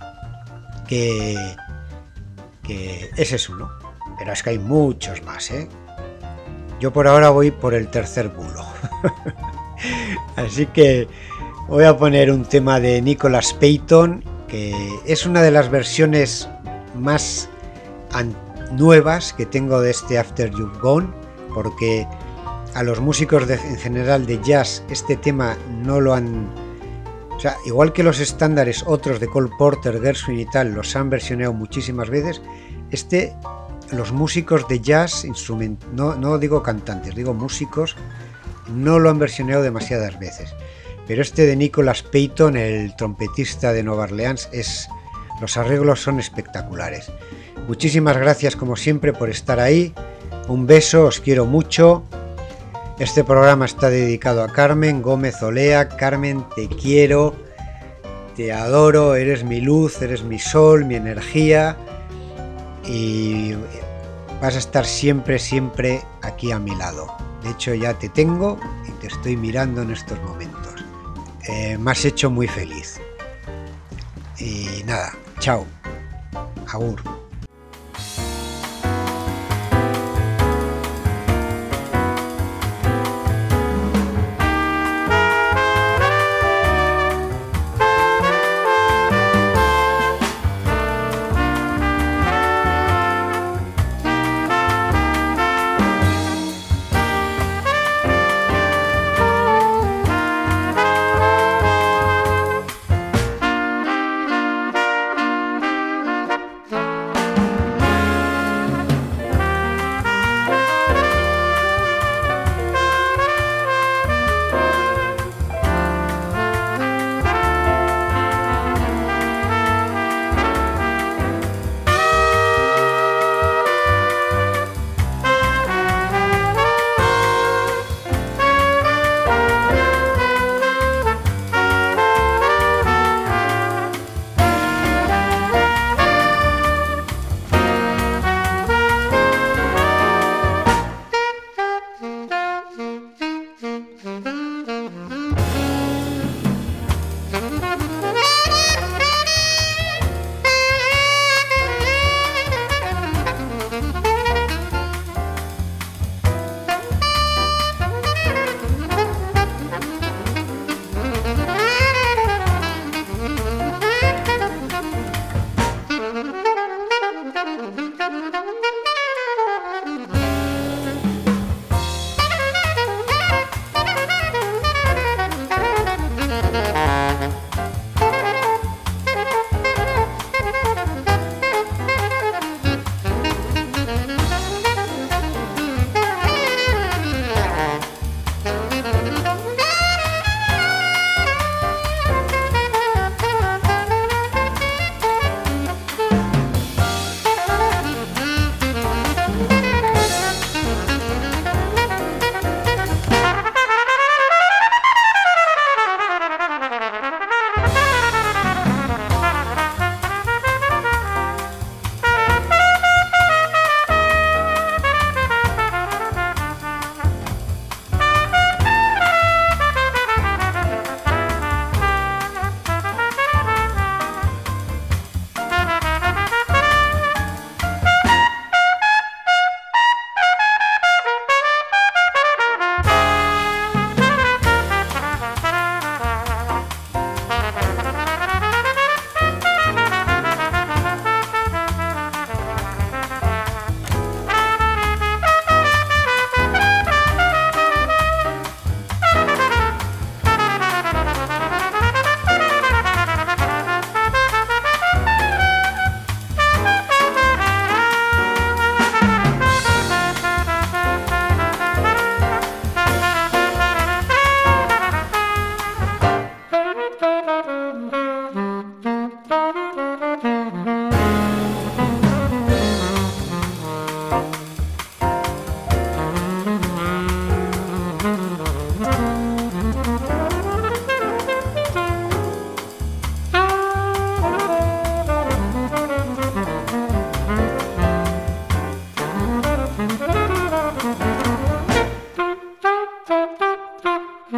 Speaker 2: que, que ese es uno, pero es que hay muchos más, ¿eh? Yo por ahora voy por el tercer bulo. Así que voy a poner un tema de Nicholas Payton, que es una de las versiones más nuevas que tengo de este After You've Gone, porque a los músicos de, en general de jazz este tema no lo han... O sea, igual que los estándares otros de Cole Porter, Gershwin y tal, los han versionado muchísimas veces, este, los músicos de jazz, instrument, no, no digo cantantes, digo músicos, no lo han versionado demasiadas veces. Pero este de Nicholas Payton, el trompetista de Nueva Orleans, es, los arreglos son espectaculares. Muchísimas gracias como siempre por estar ahí. Un beso, os quiero mucho. Este programa está dedicado a Carmen Gómez Olea. Carmen, te quiero, te adoro, eres mi luz, eres mi sol, mi energía y vas a estar siempre, siempre aquí a mi lado. De hecho ya te tengo y te estoy mirando en estos momentos. Eh, me has hecho muy feliz. Y nada, chao, agur.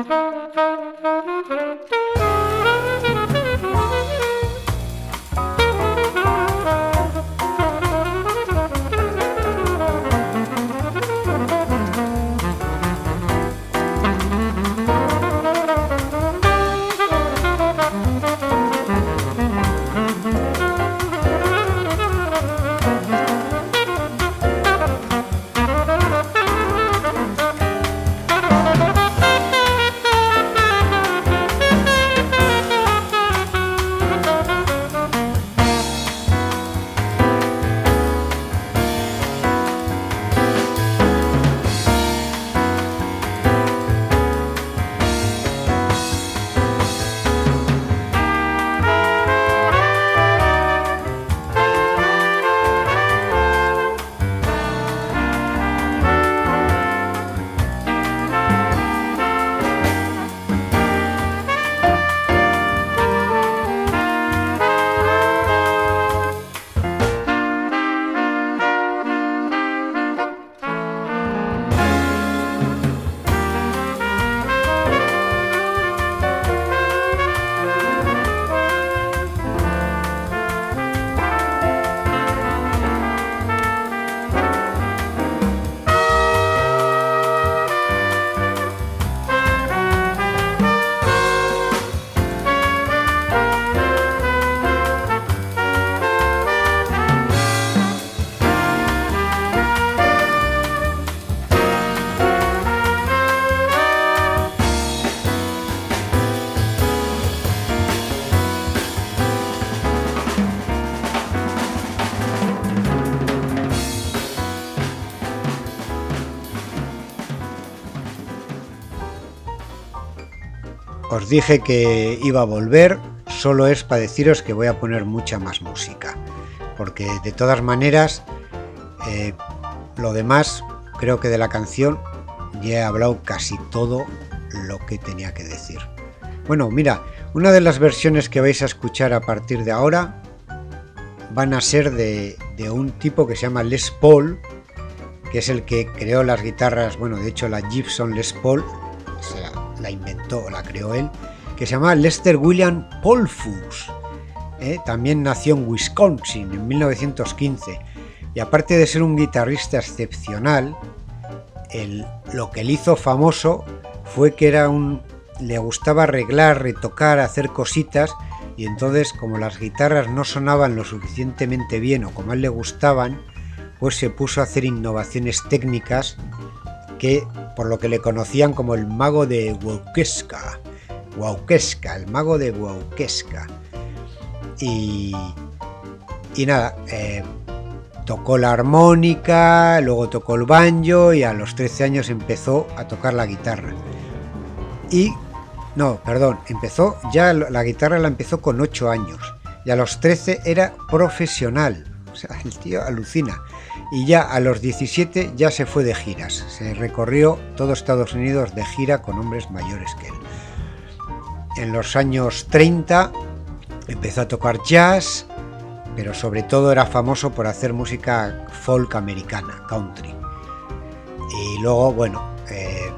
Speaker 2: Os dije que iba a volver, solo es para deciros que voy a poner mucha más música, porque de todas maneras, eh, lo demás, creo que de la canción ya he hablado casi todo lo que tenía que decir. Bueno, mira, una de las versiones que vais a escuchar a partir de ahora van a ser de, de un tipo que se llama Les Paul, que es el que creó las guitarras, bueno, de hecho la Gibson Les Paul, o sea, la inventó, la creó él, que se llama Lester William Polfus. ¿eh? También nació en Wisconsin en mil novecientos quince, y aparte de ser un guitarrista excepcional, el, lo que le hizo famoso fue que era un, le gustaba arreglar, retocar, hacer cositas, y entonces, como las guitarras no sonaban lo suficientemente bien o como a él le gustaban, pues se puso a hacer innovaciones técnicas que, por lo que le conocían como el mago de Waukeska, Waukeska, el mago de Waukeska. Y, y nada, eh, tocó la armónica, luego tocó el banjo y a los trece años empezó a tocar la guitarra. Y, no, perdón, empezó, ya la guitarra la empezó con ocho años y a los trece era profesional. O sea, el tío alucina. Y ya a los diecisiete ya se fue de giras, se recorrió todo Estados Unidos de gira con hombres mayores que él. En los años treinta empezó a tocar jazz, pero sobre todo era famoso por hacer música folk americana, country. Y luego, bueno, eh,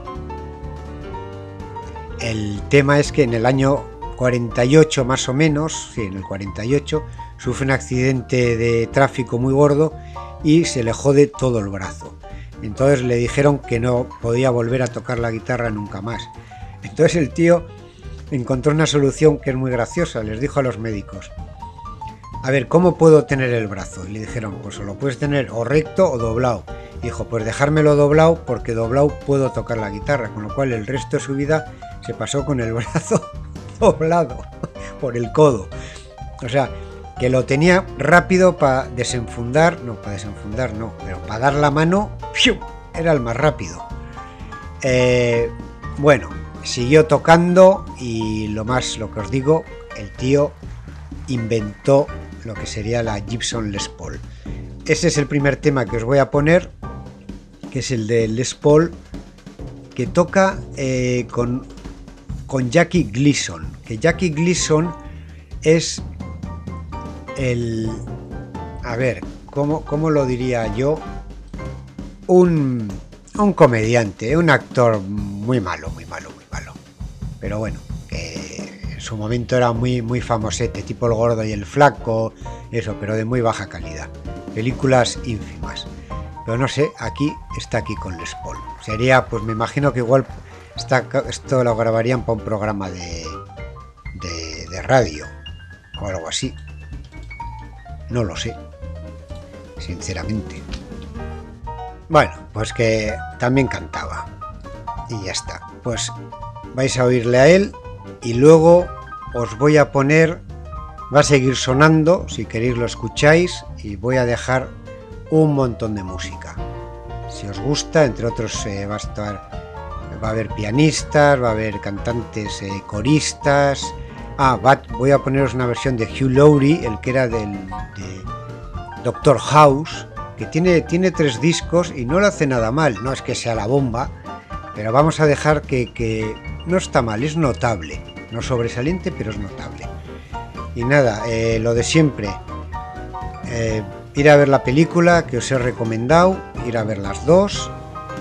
Speaker 2: el tema es que en el año cuarenta y ocho más o menos, sí, en el cuarenta y ocho, sufre un accidente de tráfico muy gordo y se le jode todo el brazo. Entonces le dijeron que no podía volver a tocar la guitarra nunca más. Entonces el tío encontró una solución que es muy graciosa. Les dijo a los médicos: a ver, ¿cómo puedo tener el brazo? Y le dijeron: pues o lo puedes tener o recto o doblado. Y dijo: pues dejármelo doblado, porque doblado puedo tocar la guitarra. Con lo cual el resto de su vida se pasó con el brazo doblado por el codo. O sea, que lo tenía rápido para desenfundar, no, para desenfundar no, pero para dar la mano, ¡fiu!, era el más rápido. Eh, bueno, siguió tocando y lo más, lo que os digo, el tío inventó lo que sería la Gibson Les Paul. Ese es el primer tema que os voy a poner, que es el de Les Paul, que toca eh, con, con Jackie Gleason, que Jackie Gleason es el, a ver, ¿cómo, cómo lo diría yo? Un, un comediante, un actor muy malo, muy malo, muy malo. pero bueno, que en su momento era muy, muy famosete, tipo El Gordo y el Flaco, eso, pero de muy baja calidad. Películas ínfimas. Pero no sé, aquí está aquí con Les Paul. Sería, pues me imagino que igual está, esto lo grabarían para un programa de, de, de radio o algo así. No lo sé, sinceramente. Bueno, pues que también cantaba. Y ya está. Pues vais a oírle a él y luego os voy a poner, va a seguir sonando, si queréis lo escucháis, y voy a dejar un montón de música. Si os gusta, entre otros eh, va a estar, va a haber pianistas, va a haber cantantes, eh, coristas. Ah, va, voy a poneros una versión de Hugh Laurie, el que era del de Doctor House, que tiene, tiene tres discos y no lo hace nada mal, no es que sea la bomba, pero vamos a dejar que, que no está mal, es notable, no sobresaliente, pero es notable. Y nada, eh, lo de siempre, eh, ir a ver la película que os he recomendado, ir a ver las dos,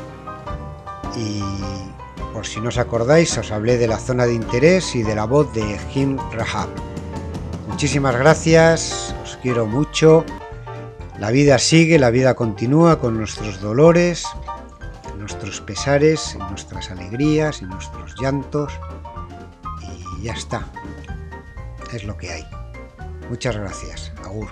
Speaker 2: y por si no os acordáis, os hablé de La Zona de Interés y de La Voz de Jim Rahab. Muchísimas gracias, os quiero mucho. La vida sigue, la vida continúa con nuestros dolores, nuestros pesares, nuestras alegrías y nuestros llantos, y ya está, es lo que hay. Muchas gracias, agur.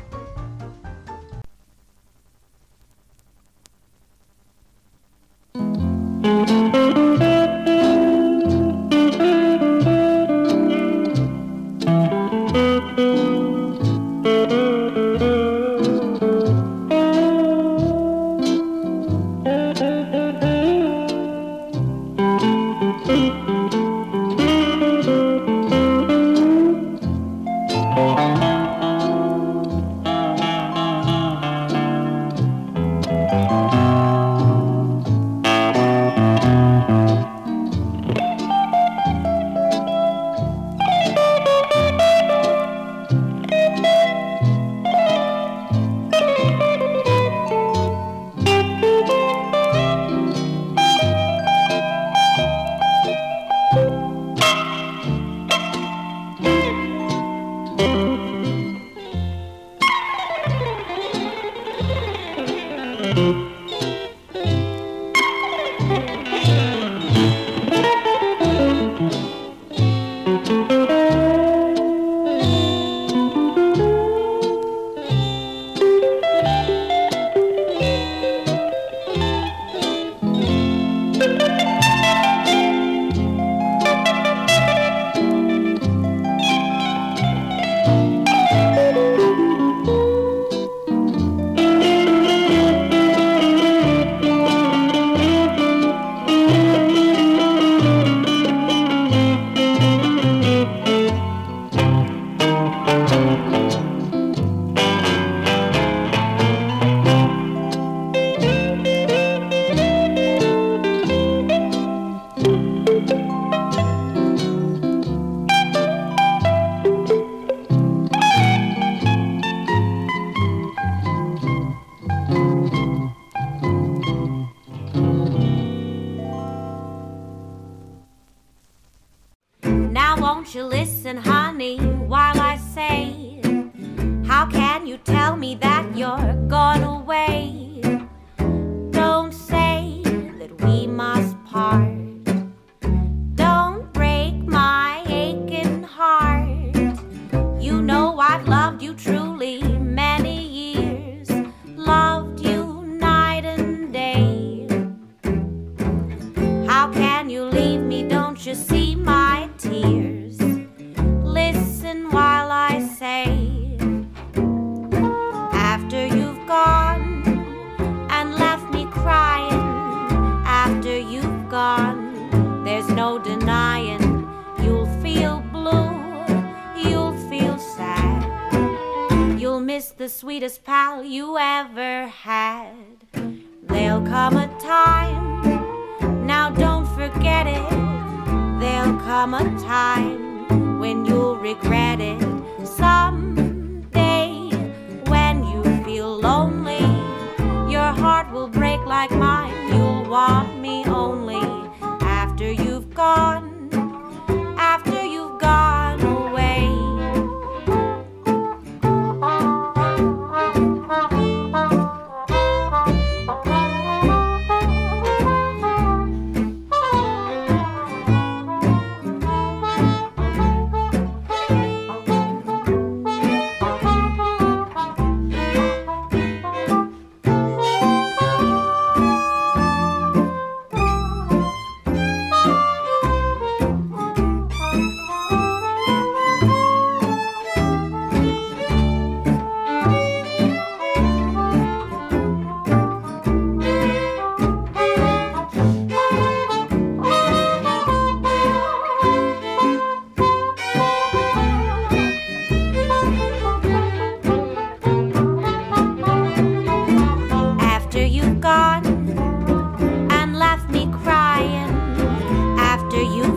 Speaker 5: Won't you listen, honey, while I say, how can you tell me that you're gone away? Don't say that we must part. Don't break my aching heart. You know I've loved you truly many years, loved you night and day. How can you leave me? Don't you see my tears? Listen while I say, after you've gone and left me crying, after you've gone, there's no denying you'll feel blue, you'll feel sad, you'll miss the sweetest pal you ever had. There'll come a time, now don't forget it, there'll come a time when you'll regret it. Someday when you feel lonely, your heart will break like mine. You'll want me only after you've gone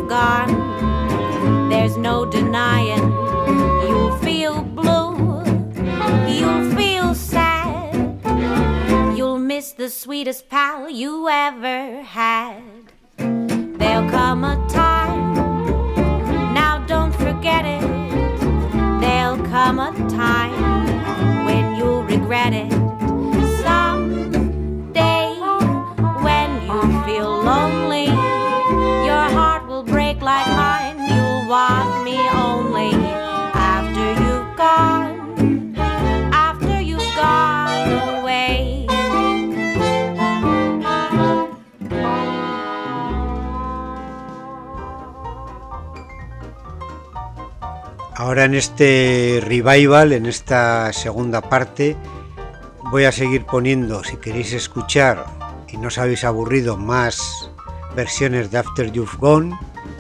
Speaker 5: gone, there's no denying you'll feel blue, you'll feel sad, you'll miss the sweetest pal you ever had. There'll come a time, now don't forget it, there'll come a time when you'll regret it. Someday when you feel lonely, your heart will break like mine, you'll want me only after you've gone, after you've gone away.
Speaker 2: Ahora en este revival, en esta segunda parte, voy a seguir poniendo, si queréis escuchar y no os habéis aburrido, más versiones de After You've Gone,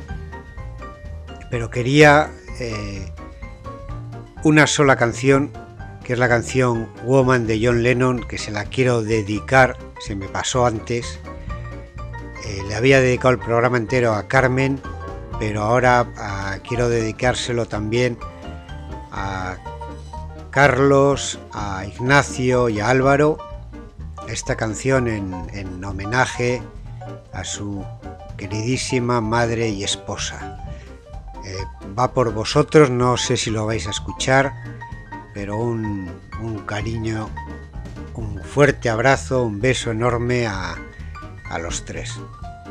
Speaker 2: pero quería eh, una sola canción, que es la canción Woman de John Lennon, que se la quiero dedicar, se me pasó antes, eh, le había dedicado el programa entero a Carmen, pero ahora a, quiero dedicárselo también a Carlos, a Ignacio y a Álvaro, esta canción en, en homenaje a su queridísima madre y esposa. Eh, va por vosotros, no sé si lo vais a escuchar, pero un, un cariño, un fuerte abrazo, un beso enorme a, a los tres.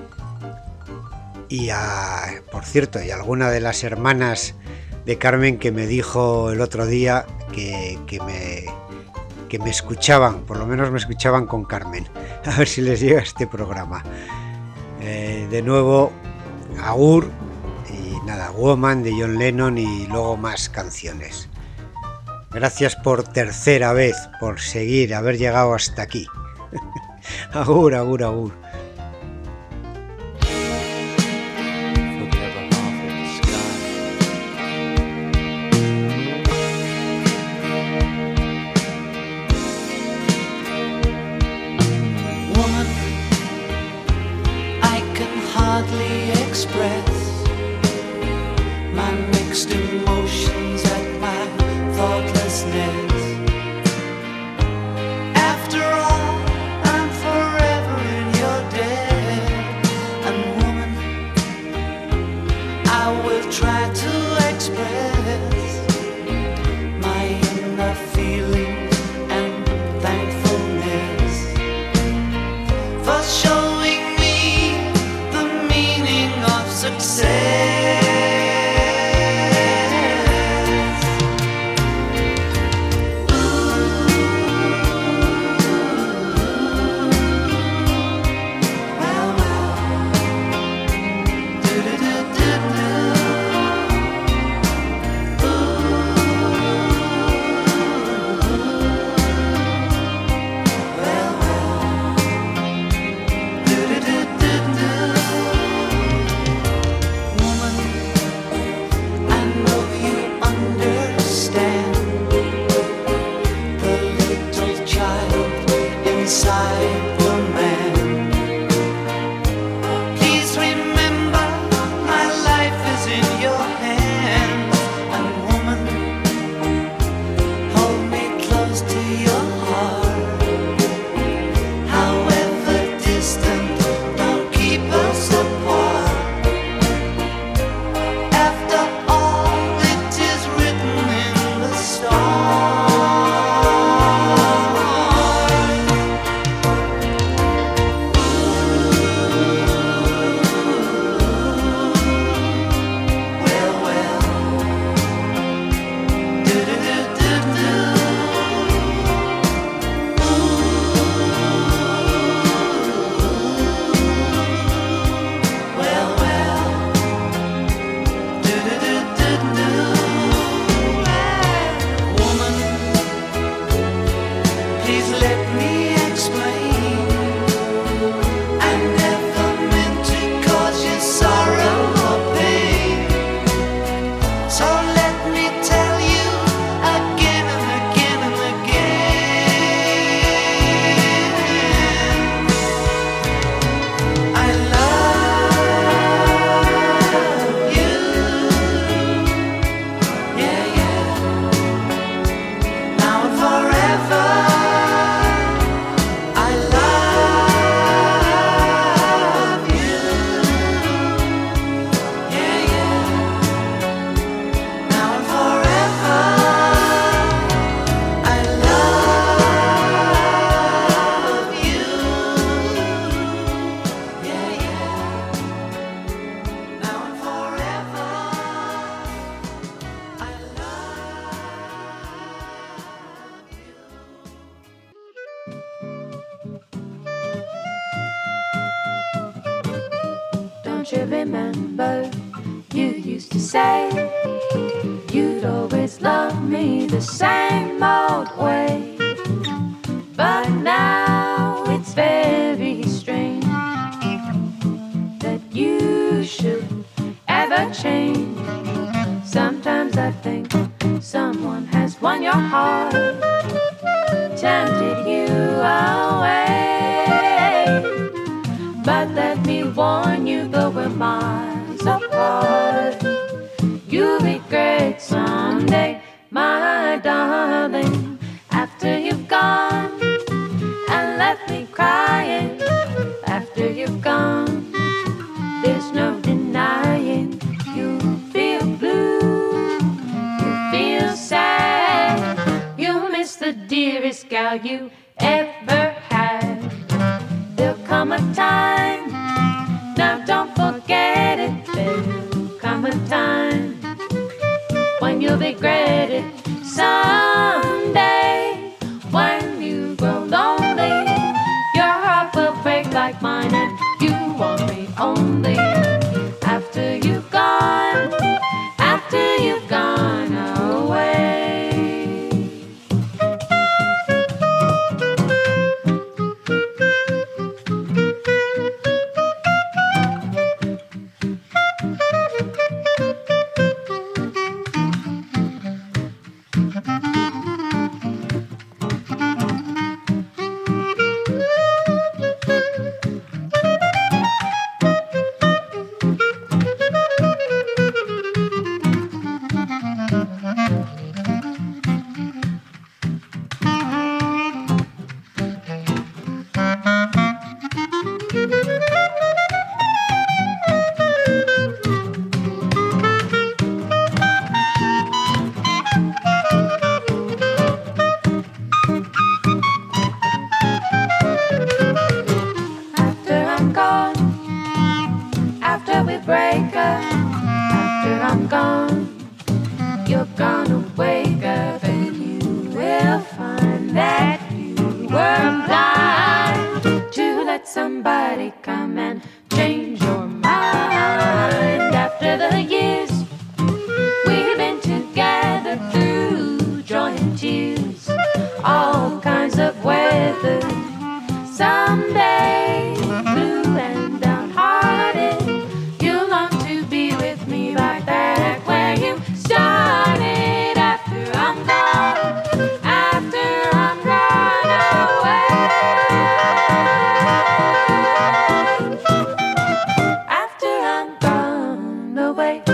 Speaker 2: Y a, por cierto, y a alguna de las hermanas de Carmen que me dijo el otro día que, que, me, que me escuchaban, por lo menos me escuchaban con Carmen. A ver si les llega este programa. Eh, de nuevo, agur, y nada, Woman de John Lennon y luego más canciones. Gracias por tercera vez, por seguir, haber llegado hasta aquí. Agur, agur, agur.
Speaker 6: Don't you remember you used to say you'd always love me the same old way? But now it's very strange that you should ever change. Sometimes I think someone has won your heart, tempted you away. But let me warn you, though we're miles apart, you'll regret someday, my darling, after you've gone and left me crying. After you've gone, there's no denying you feel blue, you feel sad, you miss the dearest gal you ever had. There'll come a time, now don't forget it, there'll come a time when you'll regret it someday. When you grow lonely, your heart will break like mine, and you want me only after you've gone, after you've gone away. Away.